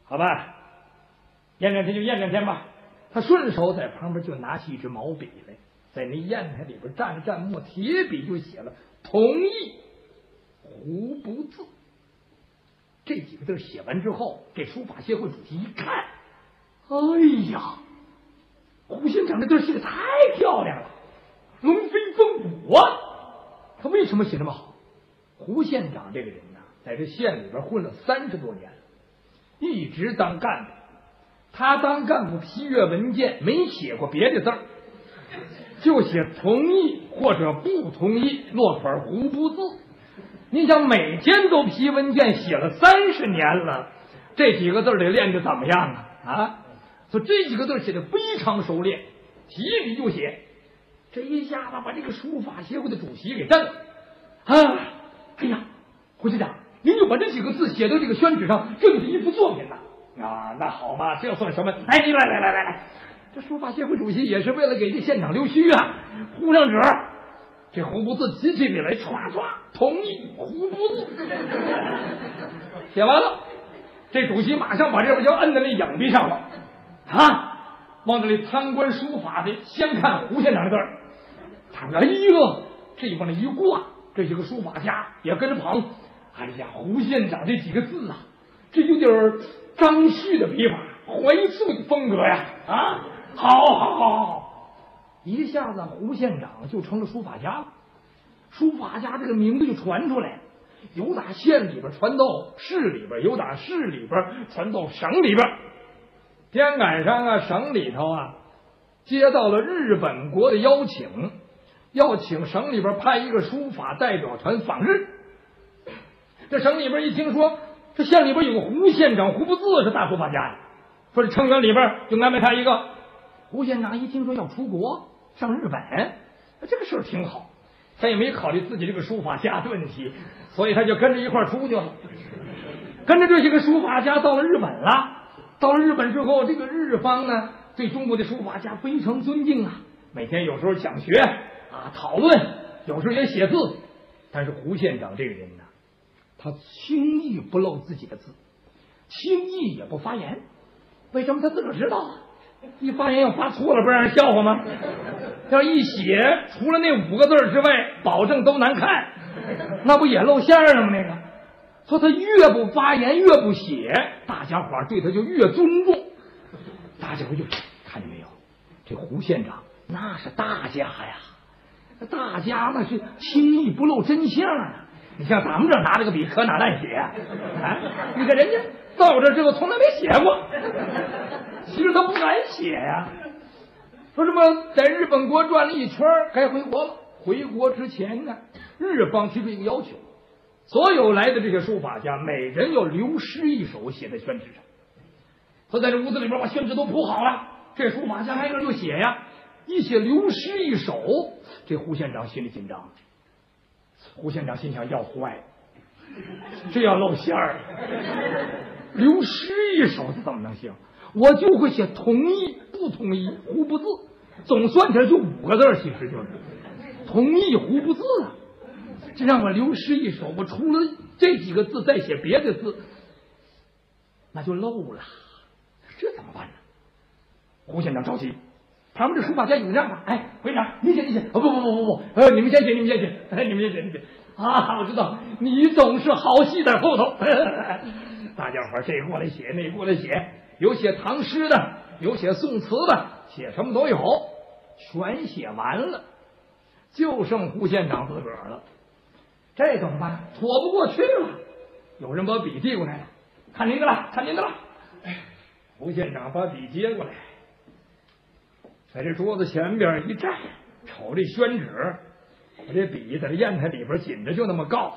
好吧，验两天就验两天吧。他顺手在旁边就拿起一支毛笔来，在那砚台里边蘸了蘸墨，铁笔就写了同意胡不字这几个字。写完之后，这书法协会主席一看，哎呀，胡县长这字写的太漂亮了，龙飞凤舞啊！他为什么写这么好？胡县长这个人呢，在这县里边混了30多年了，一直当干部。他当干部批阅文件，没写过别的字儿，就写同意或者不同意，落款胡不字。你想每天都批文件，写了30年了，这几个字得练得怎么样啊？所以这几个字写的非常熟练，提笔就写。这一下子把这个书法协会的主席给震了啊！哎呀，胡县长，您就把这几个字写到这个宣纸上，这就是一幅作品呐！啊，那好吧，这算什么？哎，你来，这书法协会主席也是为了给这县长留须啊，糊上纸。这胡不字提起笔来，唰唰，同意胡不字。写完了，这主席马上把这边就摁在那影壁上了啊，往那里参观书法的先看胡县长的字儿。他说：“哎呦，这往那一挂，这些个书法家也跟着捧。哎呀，胡县长这几个字啊，这有点张旭的笔法，怀素的风格呀！啊，好，一下子胡县长就成了书法家了。书法家这个名字就传出来，由打县里边传到市里边，由打市里边传到省里边。天赶上啊，省里头啊，接到了日本国的邀请，要请省里边派一个书法代表团访日。这省里边一听说这县里边有个胡县长，胡不字是大书法家呀，说这成员里边就安排他一个。胡县长一听说要出国上日本，这个事儿挺好，他也没考虑自己这个书法家的问题，所以他就跟着一块儿出去了。跟着这些个书法家到了日本了。到了日本之后，这个日方呢对中国的书法家非常尊敬啊，每天有时候讲学啊讨论，有时候也写字。但是胡县长这个人呢，他轻易不露自己的字，轻易也不发言。为什么？他自个儿知道啊，一发言要发错了，不让人笑话吗？要一写除了那5个字之外，保证都难看，那不也露馅了吗？那个，说他越不发言，越不写，大家伙对他就越尊重。大家伙就看见没有，这胡县长那是大家呀，大家那是轻易不露真相啊。你像咱们这拿这个笔可哪难写啊？你看人家到这之后从来没写过，其实他不敢写呀。说什么在日本国转了一圈该回国了，回国之前呢，日方提出一个要求，所有来的这些书法家每人要留诗一首写在宣纸上。他在这屋子里边把宣纸都铺好了，这书法家挨个就写呀，一写留诗一首，这胡县长心里紧张。胡县长心想要坏，这要露馅儿，留诗一首是怎么能行？我就会写同意不同意胡不字，总算起来就5个字，其实就是同意胡不字啊。这让我留诗一首，我除了这几个字再写别的字，那就漏了，这怎么办呢？胡县长着急，旁边这书法家有让啊，哎，会长你写，不，你们先写，你们先写啊！我知道你总是好戏在后头。大家伙这过来写，那过来写，有写唐诗的，有写宋词的，写什么都有，全写完了，就剩胡县长自个儿了。这怎么办？妥不过去了。有人把笔递过来了，看您的了。胡县长把笔接过来，在这桌子前边一站，瞅这宣纸，我这笔在这砚台里边紧着就那么告，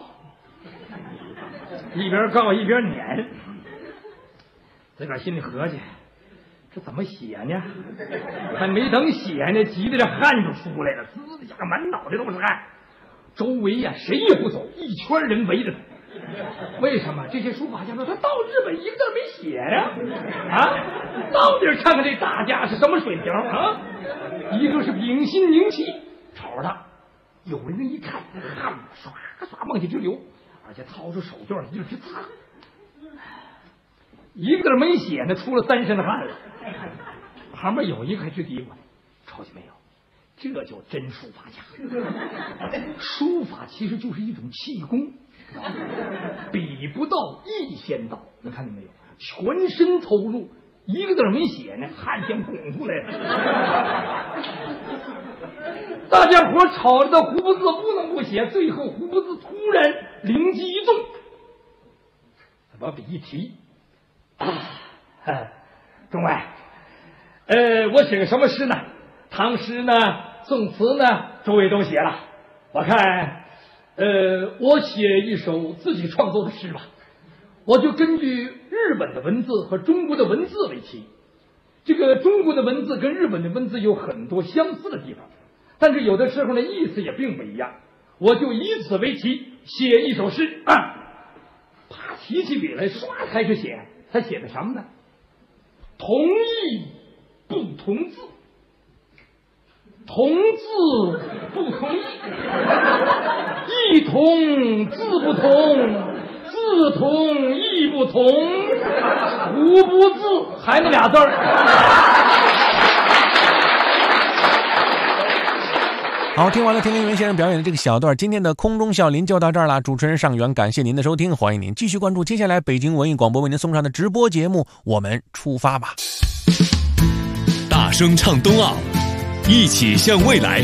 一边告一边撵，自个儿心里合计，这怎么写呢？还没等写呢，急得这汗就出来了，滋的一下满脑袋都是汗。周围呀谁也不走，一圈人围着他。为什么？这些书法家说他到日本一个字没写呀？到底看看这大家是什么水平啊？一个是屏心凝气，瞅着他，有人一看，汗唰唰冒起直流，而且掏出手绢一直擦。 一个字没写呢，出了3身汗了。旁边有一个还直嘀咕：“瞅见没有，这叫真书法家。书法其实就是一种气功，笔不到意先到。你看见没有？全身投入，一个字没写呢，汗先拱出来了。大家伙吵着的胡不字不能不写，最后胡不字突然灵机一动，他把笔一提。众位，我写个什么诗呢？唐诗呢，宋词呢，诸位都写了。我看，我写一首自己创作的诗吧。我就根据日本的文字和中国的文字为题。这个中国的文字跟日本的文字有很多相似的地方，但是有的时候呢，意思也并不一样。我就以此为题写一首诗啊。啪，提起笔来，唰开始写。他写的什么呢？同意不同字，同字不同意，意同字不同，字同意不同，胡不字还那俩字儿。 好，听完了田连元先生表演的这个小段，今天的空中笑林就到这儿了。主持人尚元，感谢您的收听，欢迎您继续关注接下来北京文艺广播为您送上的直播节目，我们出发吧！ 大声唱冬奥，一起向未来。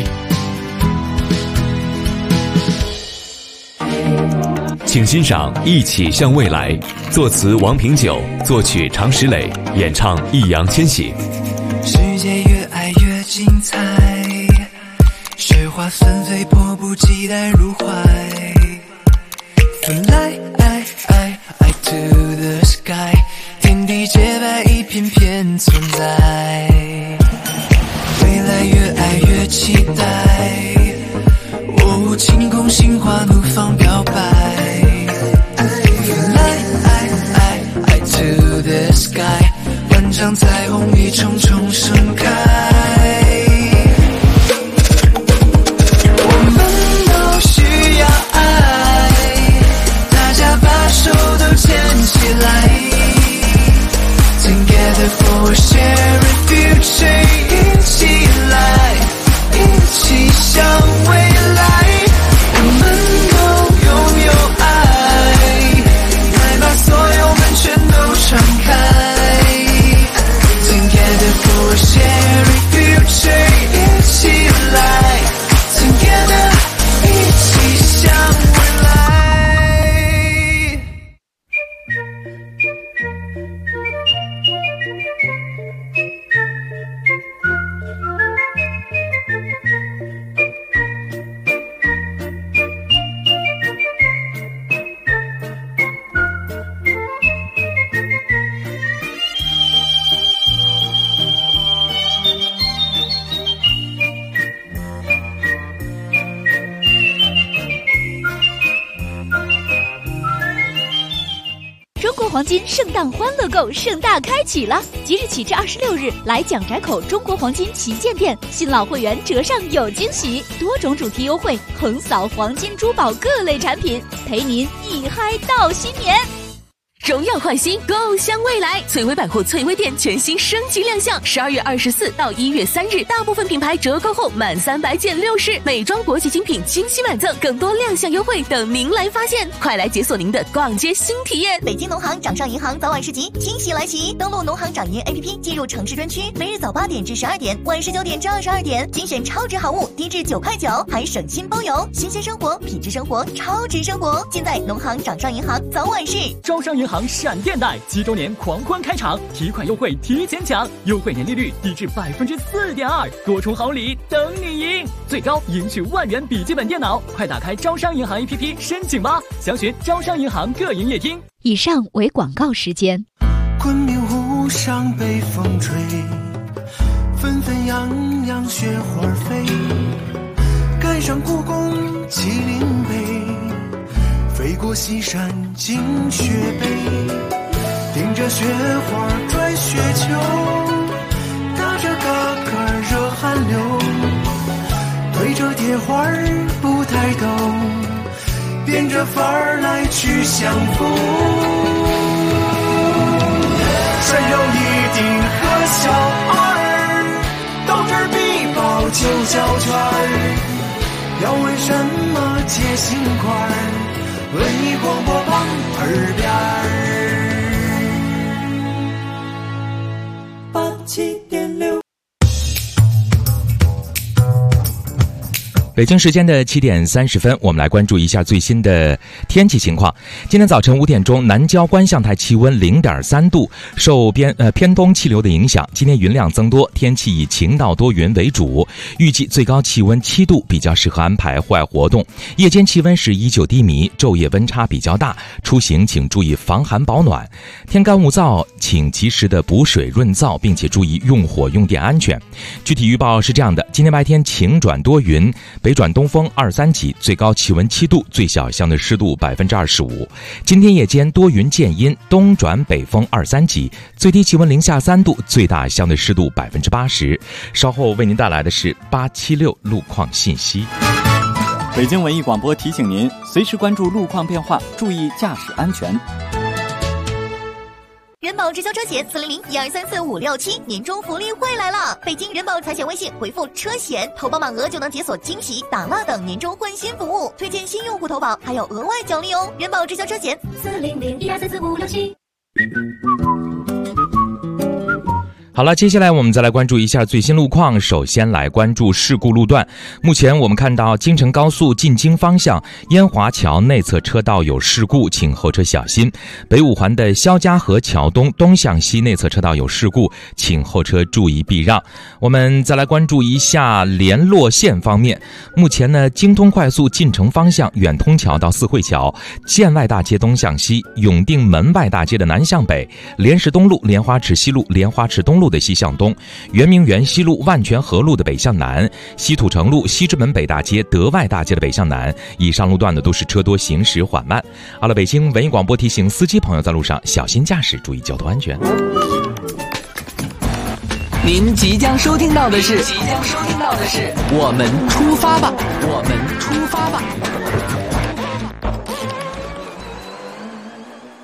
请欣赏《一起向未来》，作词王平久，作曲常石磊，演唱易烊千玺。 世界越爱越精彩，雪花纷飞，迫不及待入怀。Fly to the sky， 天地洁白，一片片存在。未来越爱越期待，哦，晴空心花怒放表白。Fly to the sky， 万丈彩虹一重重盛开。Together for a shared future， 一起来，一起向未来，我们都拥有爱，来把所有门全都敞开。Together for a shared future， 一起来 ，Together 一起向未来。 黄金圣诞欢乐购盛大开启了！即日起至26日，来蒋宅口中国黄金旗舰店，新老会员折上有惊喜，多种主题优惠，横扫黄金珠宝各类产品，陪您一嗨到新年。 荣耀焕新，共享未来！翠微百货翠微店全新升级亮相，12月24到1月3日，大部分品牌折扣后满300减60，美妆国际精品惊喜满赠，更多亮相优惠等您来发现！快来解锁您的逛街新体验！ 北京农行掌上银行早晚市集惊喜来袭，登录农行掌银 APP， 进入城市专区，每日早8点至12点，晚19点至22点，精选超值好物，低至9块9，还省心包邮，新鲜生活，品质生活，超值生活，尽在农行掌上银行早晚市。 招商银行闪电贷7周年狂欢开场，提款优惠提前抢，优惠年利率低至4.2%，多重好礼等你赢，最高赢取万元笔记本电脑！快打开招商银行 APP 申请吧，详询招商银行各营业厅。 以上为广告时间。 昆明湖上北风吹，纷纷扬扬雪花飞，赶上故宫麒麟碑，飞过西山进雪北，顶着雪花转雪球，打着嘎嘎热汗流，对着铁花不抬头，变着法儿来去相逢。 山有一定和小儿，斗智必报9小圈儿。要问什么解心块儿？文艺广播旁耳边儿87.6。 北京时间的7点30分，我们来关注一下最新的天气情况。今天早晨5点钟，南郊观象台气温0.3度，受偏东气流的影响，今天云量增多，天气以晴到多云为主。预计最高气温7度，比较适合安排户外活动。夜间气温是依旧低迷，昼夜温差比较大，出行请注意防寒保暖。天干物燥，请及时的补水润燥，并且注意用火用电安全。具体预报是这样的：今天白天晴转多云，北转东风2、3级，最高气温7度，最小相对湿度25%。今天夜间多云见阴，东转北风2、3级，最低气温零下3度，最大相对湿度80%。稍后为您带来的是876路况信息。 北京文艺广播提醒您，随时关注路况变化，注意驾驶安全。 人保直销车险400-1234-567年终福利会来了！北京人保财险微信回复车险，投保满额就能解锁惊喜、打蜡等年终换新服务，推荐新用户投保还有额外奖励哦！人保直销车险400-1234-567。 好了，接下来我们再来关注一下最新路况。首先来关注事故路段。目前我们看到京承高速进京方向烟华桥内侧车道有事故，请后车小心。北五环的肖家河桥东向西内侧车道有事故，请后车注意避让。我们再来关注一下联络线方面。目前呢，京通快速进城方向远通桥到四惠桥、建外大街东向西、永定门外大街的南向北、莲石东路、莲花池西路、莲花池东路的西向东、圆明园西路、万泉河路的北向南、西土城路、西直门北大街、德外大街的北向南，以上路段呢都是车多，行驶缓慢。好了，北京文艺广播提醒司机朋友在路上小心驾驶，注意交通安全。 您即将收听到的是我们出发吧，我们出发吧。